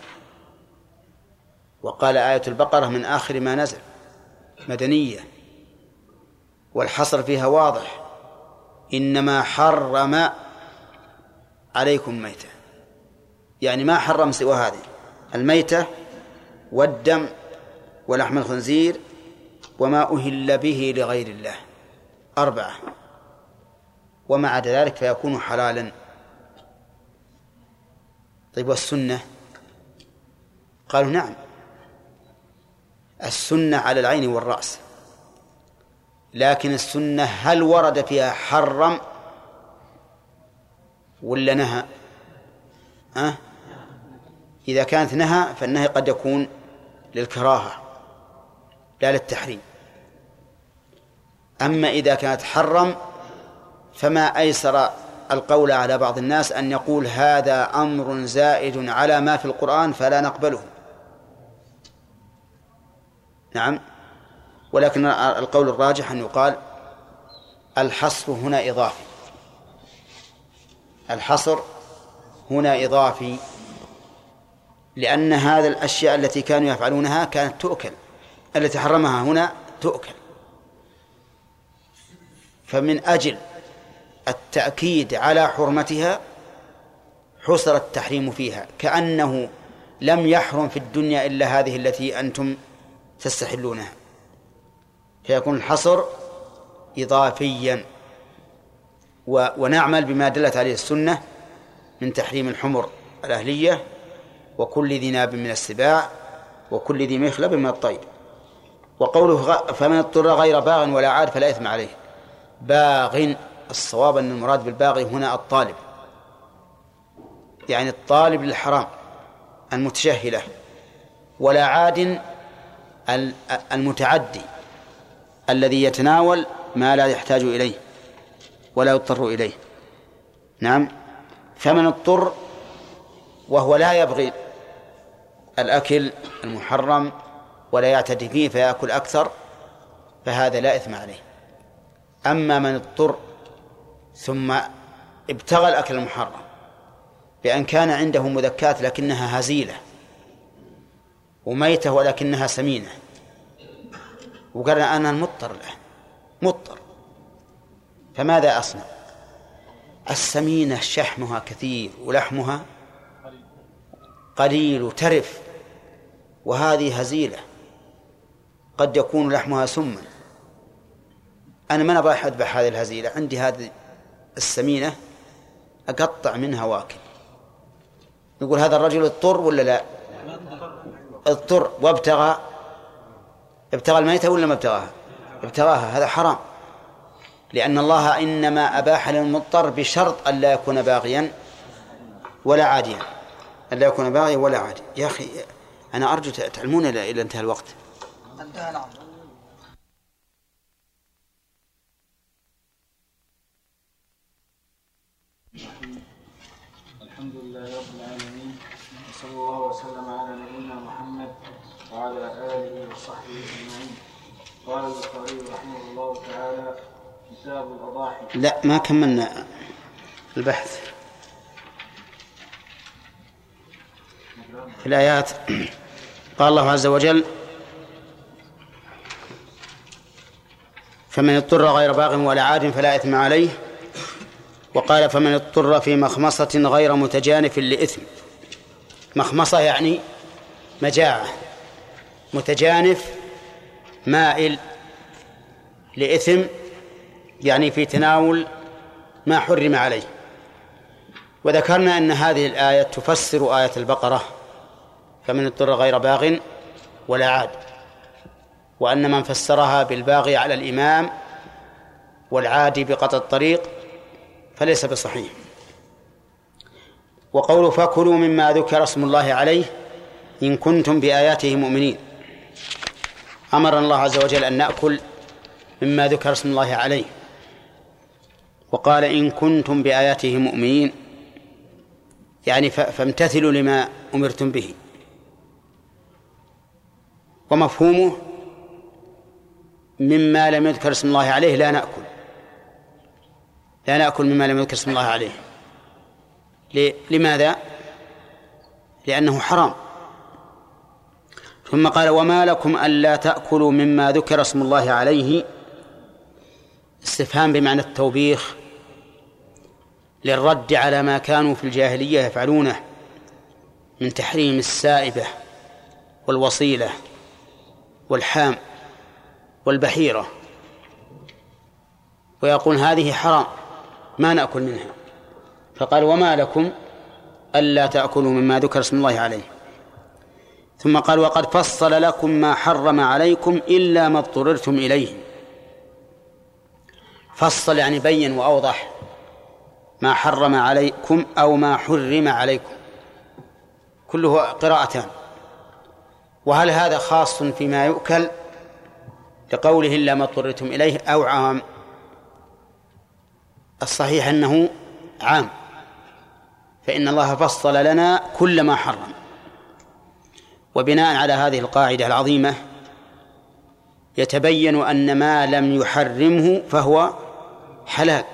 وقال آية البقرة من آخر ما نزل مدنية، والحصر فيها واضح، إنما حرم عليكم ميتة، يعني ما حرم سوى هذه الميتة والدم ولحم الخنزير وما أهل به لغير الله، أربعة، وما عدا ذلك فيكون حلالا. طيب والسنة؟ قالوا نعم، السنة على العين والرأس، لكن السنة هل ورد فيها حرم ولا نهى؟ أه؟ إذا كانت نهى فالنهي قد يكون للكراهة لا للتحريم. أما إذا كانت حرم فما أيسر القول على بعض الناس أن يقول هذا أمر زائد على ما في القرآن فلا نقبله. نعم، ولكن القول الراجح أن يقال الحصر هنا إضافي، الحصر هنا إضافي، لأن هذا الأشياء التي كانوا يفعلونها كانت تؤكل، التي حرمها هنا تؤكل، فمن أجل التأكيد على حرمتها حصر التحريم فيها، كأنه لم يحرم في الدنيا إلا هذه التي أنتم تستحلونها، فيكون الحصر إضافيا. ونعمل بما دلت عليه السنة من تحريم الحمر الأهلية وكل ذي ناب من السباع وكل ذي مخلب من الطير. وقوله فمن اضطر غير باغ ولا عاد فلا إثم عليه، باغ الصواب أن المراد بالباغي هنا الطالب، يعني الطالب للحرام المتشهلة، ولا عاد المتعدي الذي يتناول ما لا يحتاج إليه ولا يضطر إليه. نعم، فمن اضطر وهو لا يبغي الأكل المحرم ولا يعتدي فيه فيأكل أكثر فهذا لا إثم عليه. أما من اضطر ثم ابتغى الأكل المحرم بأن كان عنده مذكات لكنها هزيلة وميتة ولكنها سمينة، وقال أنا مضطر له مضطر، فماذا أصنع؟ السمينة شحمها كثير ولحمها قليل ترف، وهذه هزيلة قد يكون لحمها سما، أنا ما نبغى أذبح هذه الهزيلة، عندي هذه السمينة أقطع منها واكل. يقول هذا الرجل اضطر ولا لا؟ اضطر وابتغى ابتغى الميتة ولا ما ابتغاها؟ ابتغاها، هذا حرام، لأن الله إنما أباح للمضطر بشرط أن لا يكون باغيا ولا عاديا، أن لا يكون باغيا ولا عادي. يا أخي أنا أرجو تعلمون إلى انتهى الوقت. انتهى العمر. الحمد لله رب العالمين، وصلى الله وسلم على نبينا محمد وعلى آله وصحبه أجمعين. قال البخاري رحمه الله تعالى كتاب الأضاحي. لا ما كملنا البحث في الآيات. قال الله عز وجل فمن اضطر غير باغ ولا عاد فلا إثم عليه، وقال فمن اضطر في مخمصة غير متجانف لإثم. مخمصة يعني مجاعة، متجانف مائل لإثم يعني في تناول ما حرم عليه. وذكرنا أن هذه الآية تفسر آية البقرة فمن اضطر غير باغ ولا عاد، وأن من فسرها بالباغي على الإمام والعادي بقطع الطريق فليس بصحيح. وقول فكلوا مما ذكر اسم الله عليه إن كنتم بآياته مؤمنين، أمر الله عز وجل أن نأكل مما ذكر اسم الله عليه، وقال إن كنتم بآياته مؤمنين، يعني فامتثلوا لما أمرتم به. ومفهومه مما لم يذكر اسم الله عليه لا نأكل، لا نأكل مما لم يذكر اسم الله عليه. لماذا؟ لأنه حرام. ثم قال وما لكم ألا تأكلوا مما ذكر اسم الله عليه، استفهام بمعنى التوبيخ للرد على ما كانوا في الجاهلية يفعلونه من تحريم السائبة والوصيلة والحام والبحيرة، ويقول هذه حرام ما نأكل منها، فقال وما لكم ألا تأكلوا مما ذكر اسم الله عليه. ثم قال وقد فصل لكم ما حرم عليكم إلا ما اضطررتم إليه. فصل يعني بين وأوضح ما حرم عليكم أو ما حرم عليكم، كله قراءتان. وهل هذا خاص فيما يؤكل لقوله إلا ما اضطررتم إليه أو عام؟ الصحيح أنه عام، فإن الله فصل لنا كل ما حرم. وبناء على هذه القاعدة العظيمة يتبين أن ما لم يحرمه فهو حلال،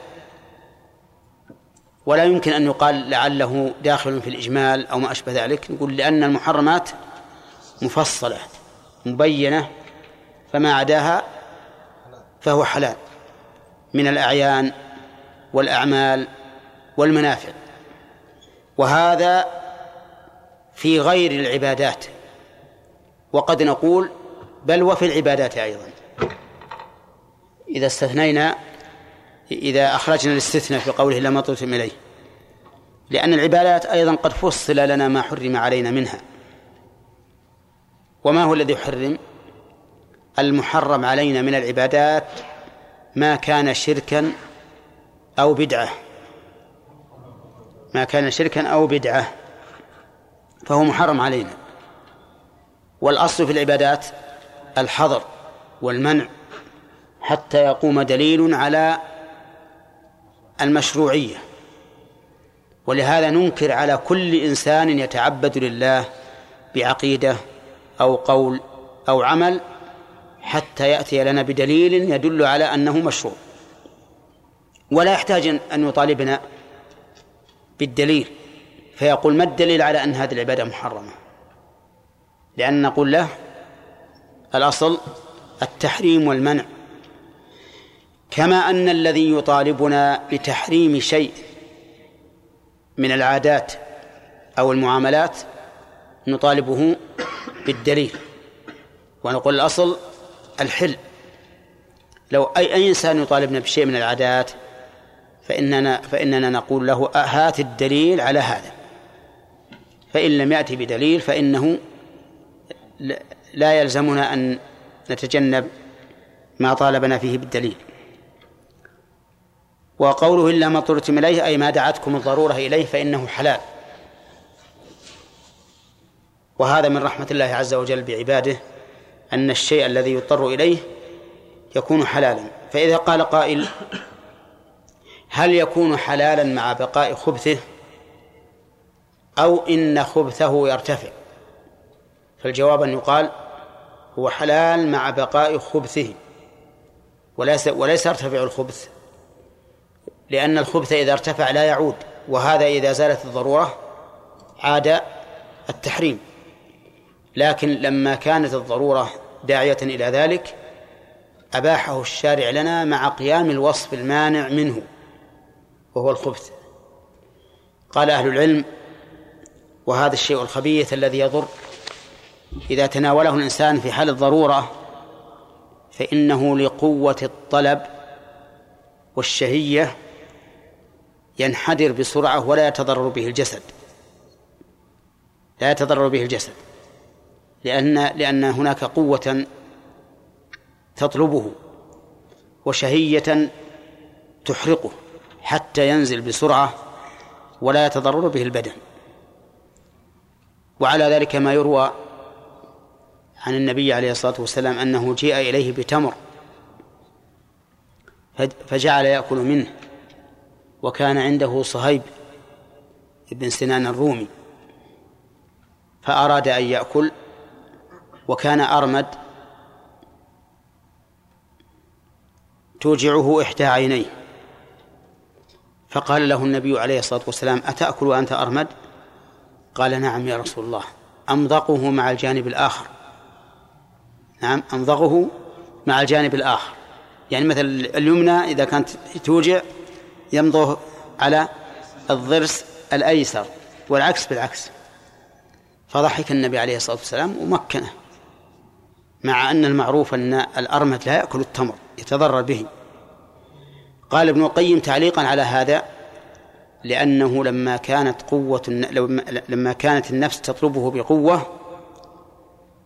ولا يمكن أن يقال لعله داخل في الإجمال أو ما أشبه ذلك. نقول لأن المحرمات مفصلة مبينة، فما عداها فهو حلال من الأعيان والأعمال والمنافع. وهذا في غير العبادات، وقد نقول بل وفي العبادات أيضا، إذا استثنينا إذا أخرجنا الاستثناء في قوله لما اضطررتم إليه، لأن العبادات أيضا قد فصل لنا ما حرم علينا منها. وما هو الذي يحرم؟ المحرم علينا من العبادات ما كان شركا أو بدعة، ما كان شركا أو بدعة فهو محرم علينا. والأصل في العبادات الحظر والمنع حتى يقوم دليل على المشروعية. ولهذا ننكر على كل إنسان يتعبد لله بعقيدة أو قول أو عمل حتى يأتي لنا بدليل يدل على أنه مشروع، ولا يحتاج أن يطالبنا بالدليل فيقول ما الدليل على أن هذه العبادة محرمة، لأن نقول له الأصل التحريم والمنع. كما أن الذي يطالبنا بتحريم شيء من العادات أو المعاملات نطالبه بالدليل، ونقول الأصل الحل. لو أي, أي إنسان يطالبنا بشيء من العادات فإننا, فإننا نقول له هات الدليل على هذا، فإن لم يأتي بدليل فإنه لا يلزمنا أن نتجنب ما طالبنا فيه بالدليل. وقوله إلا ما اضطررتم إليه أي ما دعتكم الضرورة إليه فإنه حلال. وهذا من رحمة الله عز وجل بعباده أن الشيء الذي يضطر إليه يكون حلالا. فإذا قال قائل هل يكون حلالا مع بقاء خبثه أو إن خبثه يرتفع؟ فالجواب أن يقال هو حلال مع بقاء خبثه وليس, وليس يرتفع الخبث، لأن الخبث إذا ارتفع لا يعود، وهذا إذا زالت الضرورة عاد التحريم. لكن لما كانت الضرورة داعية إلى ذلك أباحه الشارع لنا مع قيام الوصف المانع منه وهو الخبث. قال أهل العلم وهذا الشيء الخبيث الذي يضر إذا تناوله الإنسان في حال الضرورة فإنه لقوة الطلب والشهية ينحدر بسرعة ولا يتضرر به الجسد، لا يتضرر به الجسد لأن, لأن هناك قوة تطلبه وشهية تحرقه حتى ينزل بسرعة ولا يتضرر به البدن. وعلى ذلك ما يروى عن النبي عليه الصلاة والسلام أنه جيء إليه بتمر فجعل يأكل منه، وكان عنده صهيب بن سنان الرومي فأراد أن يأكل وكان أرمد توجعه إحدى عينيه، فقال له النبي عليه الصلاة والسلام أتأكل وأنت أرمد؟ قال نعم يا رسول الله، أمضغه مع الجانب الآخر. نعم أمضغه مع الجانب الآخر، يعني مثل اليمنى إذا كانت توجع يمضغ على الضرس الأيسر والعكس بالعكس. فضحك النبي عليه الصلاة والسلام ومكنه، مع أن المعروف أن الأرمد لا يأكل التمر يتضرر به. قال ابن القيم تعليقا على هذا لأنه لما كانت قوة لما كانت النفس تطلبه بقوة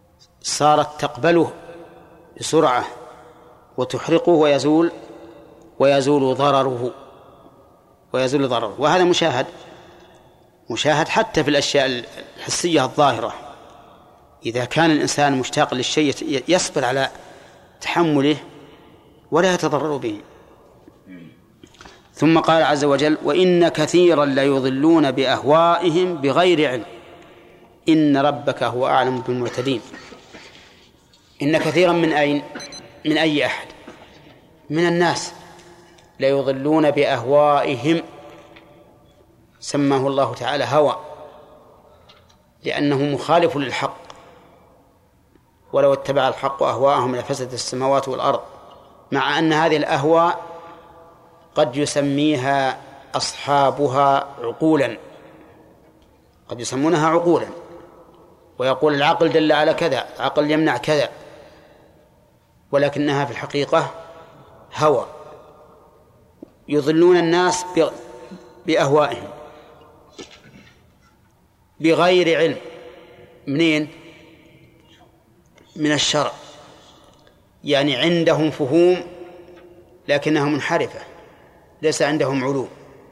صارت تقبله بسرعة وتحرقه ويزول ويزول ضرره ويزول ضرره وهذا مشاهد مشاهد حتى في الأشياء الحسية الظاهرة. إذا كان الإنسان مشتاق للشيء يصبر على تحمله ولا يتضرر به. ثم قال عز وجل: وإن كثيرا ليضلون بأهوائهم بغير علم إن ربك هو أعلم بالمعتدين. إن كثيرا من أين؟ من أي أحد؟ من الناس. ليضلون بأهوائهم، سماه الله تعالى هوى لأنه مخالف للحق، ولو اتبع الحق أهواءهم لفسدت السماوات والأرض، مع أن هذه الأهواء قد يسميها أصحابها عقولا، قد يسمونها عقولا ويقول العقل دل على كذا، العقل يمنع كذا، ولكنها في الحقيقة هوى. يضلون الناس بأهوائهم بغير علم. منين؟ من الشرع، يعني عندهم فهوم لكنها منحرفة، ليس عندهم علوم.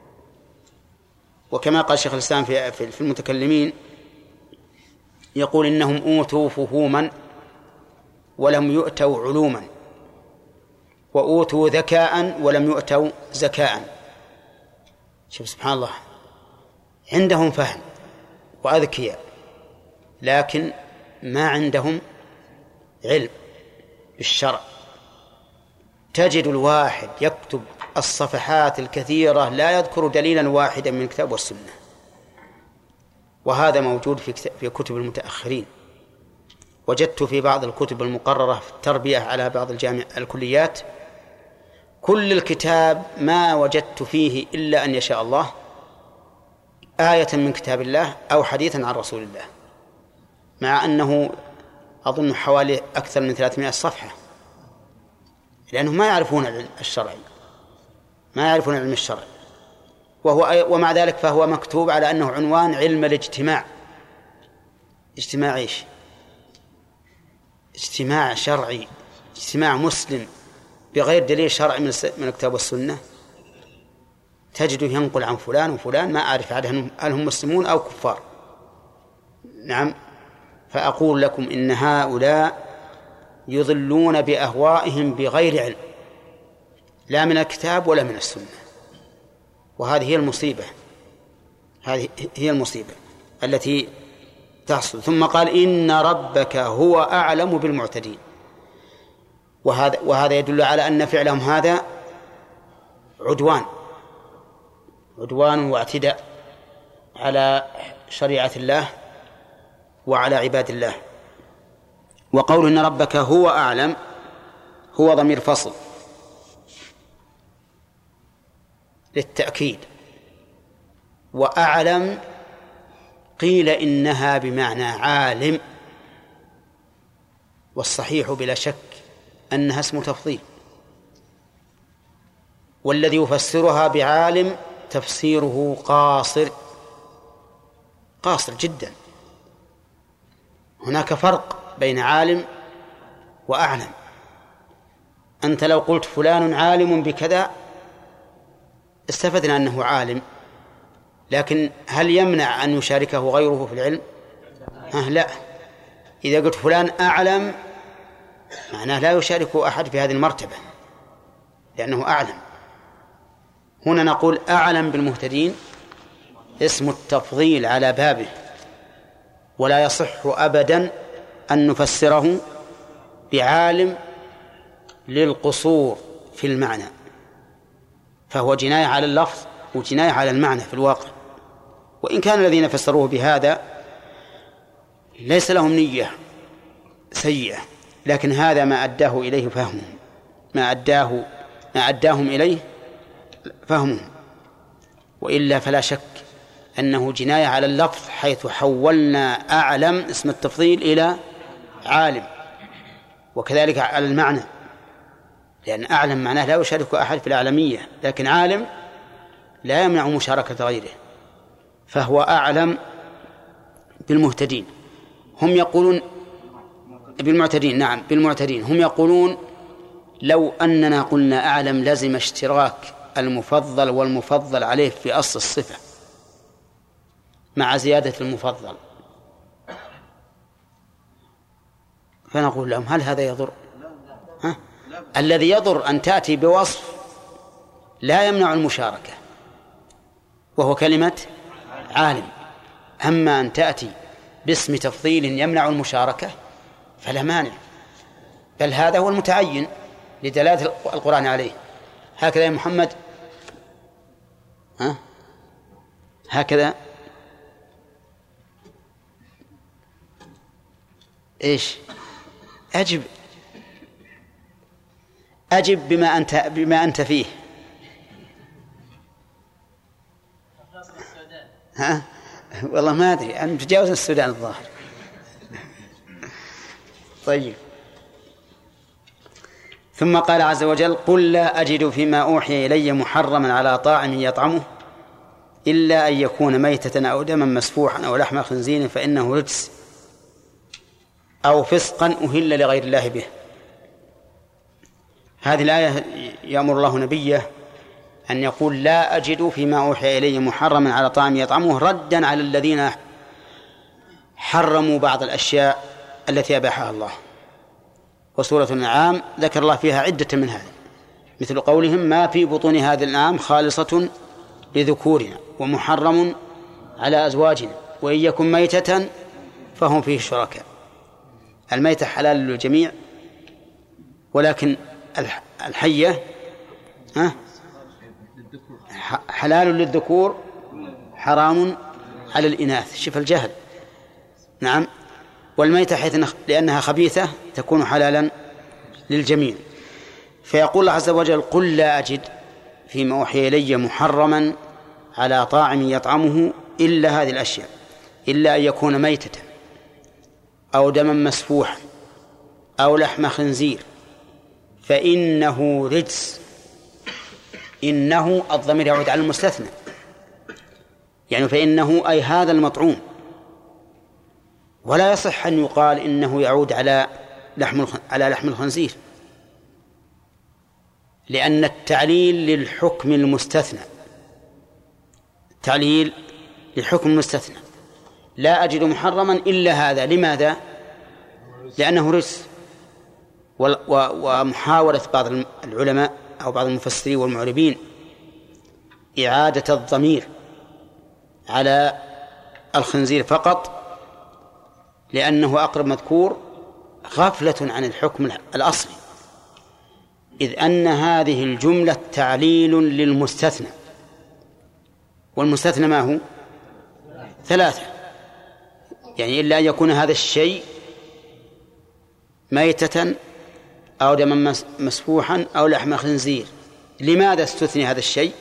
وكما قال شيخ الإسلام في المتكلمين يقول إنهم أوتوا فهوما ولم يؤتوا علوما، وأوتوا ذكاء ولم يؤتوا زكاء. شوف سبحان الله، عندهم فهم وأذكياء لكن ما عندهم علم بالشرع. تجد الواحد يكتب الصفحات الكثيرة لا يذكر دليلا واحدا من الكتاب والسنة، وهذا موجود في كتب المتأخرين. وجدت في بعض الكتب المقررة في التربية على بعض الجامع الكليات كل الكتاب ما وجدت فيه إلا أن يشاء الله آية من كتاب الله أو حديثا عن رسول الله، مع أنه أظن حوالي أكثر من ثلاثمائة صفحة، لأنهم ما يعرفون العلم الشرعي، ما يعرفون العلم الشرعي. وهو ومع ذلك فهو مكتوب على أنه عنوان علم الاجتماع. اجتماع إيش؟ اجتماع شرعي، اجتماع مسلم بغير دليل شرعي من الكتاب والسنة. تجده ينقل عن فلان وفلان ما أعرف عدهم هل هم مسلمون أو كفار. نعم. فأقول لكم إن هؤلاء يضلون بأهوائهم بغير علم، لا من الكتاب ولا من السنة، وهذه هي المصيبة، هذه هي المصيبة التي تحصل. ثم قال: إن ربك هو أعلم بالمعتدين. وهذا وهذا يدل على أن فعلهم هذا عدوان عدوان واعتداء على شريعة الله وعلى عباد الله. وقول إن ربك هو أعلم هو ضمير فصل للتأكيد، وأعلم قيل إنها بمعنى عالم، والصحيح بلا شك أنها اسم تفضيل، والذي يفسرها بعالم تفسيره قاصر قاصر جدا. هناك فرق بين عالم وأعلم. أنت لو قلت فلان عالم بكذا استفدنا أنه عالم، لكن هل يمنع أن يشاركه غيره في العلم؟ أه لا. إذا قلت فلان أعلم معناه لا يشاركه أحد في هذه المرتبة لأنه أعلم. هنا نقول أعلم بالمهتدين اسم التفضيل على بابه، ولا يصح أبدا أن نفسره بعالم للقصور في المعنى، فهو جناية على اللفظ وجناية على المعنى في الواقع. وإن كان الذين فسروه بهذا ليس لهم نية سيئة، لكن هذا ما أداه إليه فهمهم، ما أداه ما أداهم إليه فهمهم. وإلا فلا شك أنه جناية على اللفظ، حيث حولنا أعلم اسم التفضيل إلى عالم، وكذلك على المعنى، لأن أعلم معناه لا يشارك أحد في الأعلمية، لكن عالم لا يمنع مشاركة غيره، فهو أعلم بالمهتدين. هم يقولون بالمعتدين، نعم بالمعتدين. هم يقولون لو أننا قلنا أعلم لزم اشتراك المفضل والمفضل عليه في أصل الصفة مع زيادة المفضل، فنقول لهم هل هذا يضر؟ ها؟ الذي يضر أن تأتي بوصف لا يمنع المشاركة وهو كلمة عالم، أما أن تأتي باسم تفضيل يمنع المشاركة فلا مانع، بل هذا هو المتعين لدلالة القرآن عليه. هكذا يا محمد، ها؟ هكذا إيش؟ أجب أجب بما أنت بما أنت فيه. ها؟ والله ما أدري، أنا متجاوز السودان الظاهر. طيب، ثم قال عز وجل: قل لا أجد فيما أوحي إلي محرما على طاعم يطعمه إلا أن يكون ميتة أو دما مسفوحا أو لحم خنزير فإنه رجس أو فسقا أهل لغير الله به. هذه الآية يأمر الله نبيه أن يقول لا أجد فيما أوحي إلي محرما على طعام يطعمه، ردا على الذين حرموا بعض الأشياء التي أباحها الله. وسورة الأنعام ذكر الله فيها عدة من هذه، مثل قولهم: ما في بطون هذه الأنعام خالصة لذكورنا ومحرم على أزواجنا وإن يكن ميتة فهم فيه شركاء. الميتة حلال للجميع، ولكن الحية حلال للذكور حرام على الإناث. شوف الجهل. نعم. والميتة حيث لأنها خبيثة تكون حلالا للجميع. فيقول الله عز وجل: قل لا أجد فيما أوحي إلي محرما على طاعم يطعمه إلا هذه الأشياء، إلا أن يكون ميتة أو دما مسفوحا أو لحم خنزير فإنه رجس. إنه الضمير يعود على المستثنى، يعني فإنه أي هذا المطعوم، ولا يصح أن يقال إنه يعود على لحم على لحم الخنزير، لأن التعليل للحكم المستثنى، التعليل للحكم المستثنى. لا أجد محرما إلا هذا. لماذا؟ لأنه رجس. ومحاولة بعض العلماء أو بعض المفسرين والمعربين إعادة الضمير على الخنزير فقط لأنه أقرب مذكور، غفلة عن الحكم الأصلي، إذ أن هذه الجملة تعليل للمستثنى، والمستثنى ما هو؟ ثلاثة، يعني إلا أن يكون هذا الشيء ميتة أو دما مسفوحا أو لحم خنزير. لماذا استثني هذا الشيء؟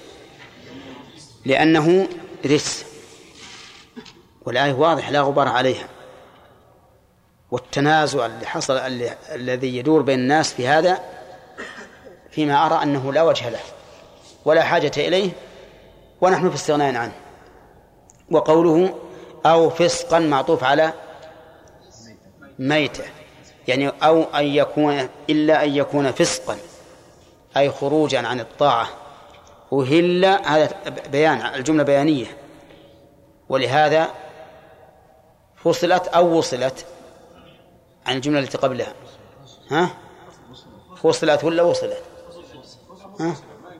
لأنه رجس، والآية واضح لا غبار عليها. والتنازع اللي حصل الذي يدور بين الناس في هذا فيما أرى أنه لا وجه له ولا حاجة إليه، ونحن في استغناء عنه. وقوله أو فسقا معطوف على ميتة، يعني أو أن يكون إلا أن يكون فسقا أي خروجا عن الطاعة. وهل هذا بيان، الجملة بيانية، ولهذا فصلت أو وصلت عن الجملة التي قبلها. ها؟ فصلت ولا وصلت؟ ها؟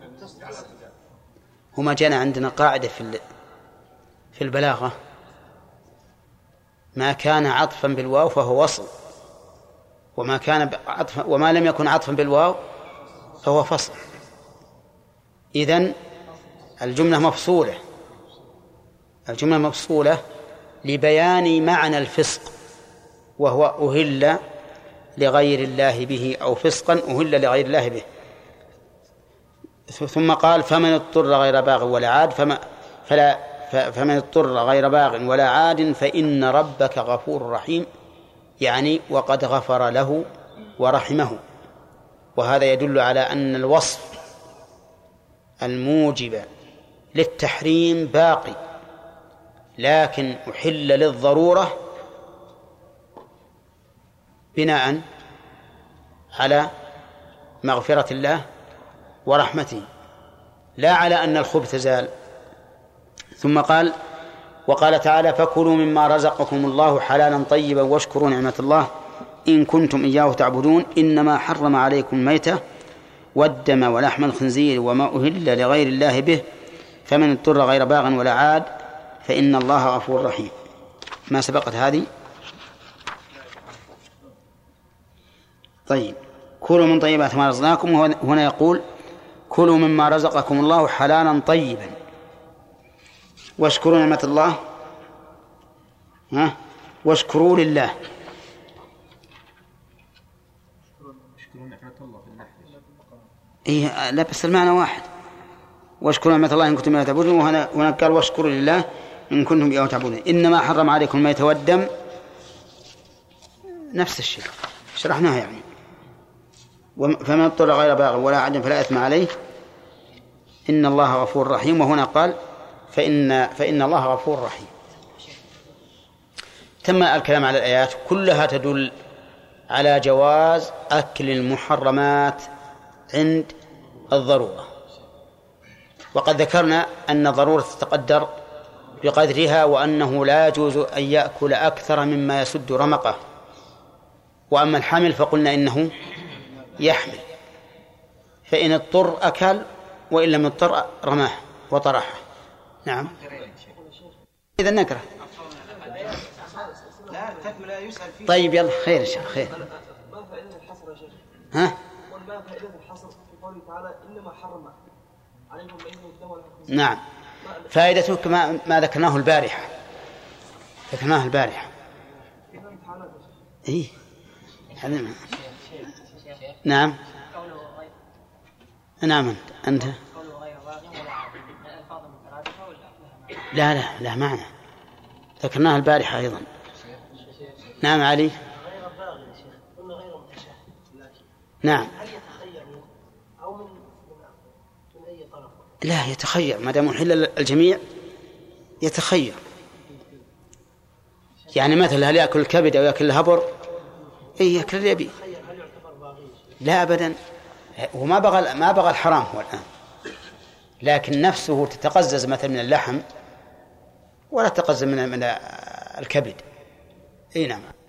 هما جانا عندنا قاعدة في في البلاغة: ما كان عطفا بالواو فهو وصل، وما كان عطفا وما لم يكن عطفا بالواو فهو فصل. إذن الجملة مفصولة، الجملة مفصولة لبيان معنى الفسق، وهو أهل لغير الله به أو فسقا أهل لغير الله به. ثم قال: فمن اضطر غير باغ ولا عاد فما فلا فمن اضطر غير باغ ولا عاد فإن ربك غفور رحيم، يعني وقد غفر له ورحمه. وهذا يدل على أن الوصف الموجب للتحريم باقي، لكن أحل للضرورة بناء على مغفرة الله ورحمته، لا على أن الخبث زال. ثم قال وقال تعالى فكلوا مما رزقكم الله حلالا طيبا واشكروا نعمة الله إن كنتم إياه تعبدون إنما حرم عليكم الميتة والدم ولحم الخنزير وما أهل لغير الله به فمن اضطر غير باغ ولا عاد فإن الله غفور رحيم. ما سبقت هذه؟ طيب كلوا من طيبات ما رزقناكم. هنا يقول كلوا مما رزقكم الله حلالا طيبا واشكروا نعمة الله ها واشكروا لله. إيه لا بس المعنى واحد، واشكروا نعمة الله إن كنتم إياه تعبدون، وهنا هنا قال واشكروا لله إن كنتم إياه تعبدون. إنما حرم عليكم الميت والدم نفس الشيء شرحناها يعني. فمن اضطر غير باغ ولا عاد فلا إثم عليه إن الله غفور رحيم. وهنا قال فإن فإن الله غفور رحيم. تم الكلام على الآيات كلها تدل على جواز أكل المحرمات عند الضرورة، وقد ذكرنا أن الضرورة تتقدر بقدرها وأنه لا يجوز أن يأكل أكثر مما يسد رمقه. وأما الحمل فقلنا إنه يحمل، فإن اضطر أكل وإن لم يضطر رماه وطرحه. نعم إذا نكره. طيب يلا خير إن شاء الله خير. ما فائدة الحصر يا شيخ؟ ها؟ وما فائدة الحصر في قوله تعالى إنما حرم عليكم الميت والدم ولحم الخنزير؟ نعم فائدته كما ما ذكرناه البارحة ذكرناه البارحة إيه هذا نعم نعم أنت لا لا لا معنى ذكرناه البارحة أيضا. نعم علي. نعم أو من من أي طرف؟ لا يتخير ما دام حل الجميع يتخير. يعني مثلا هل يأكل الكبد أو يأكل الهبر؟ إيه يأكل اليبي. لا أبدا وما بغى ما بغى الحرام هو الآن، لكن نفسه تتقزز مثلا من اللحم ولا تتقزز من من الكبد. إيه نعم.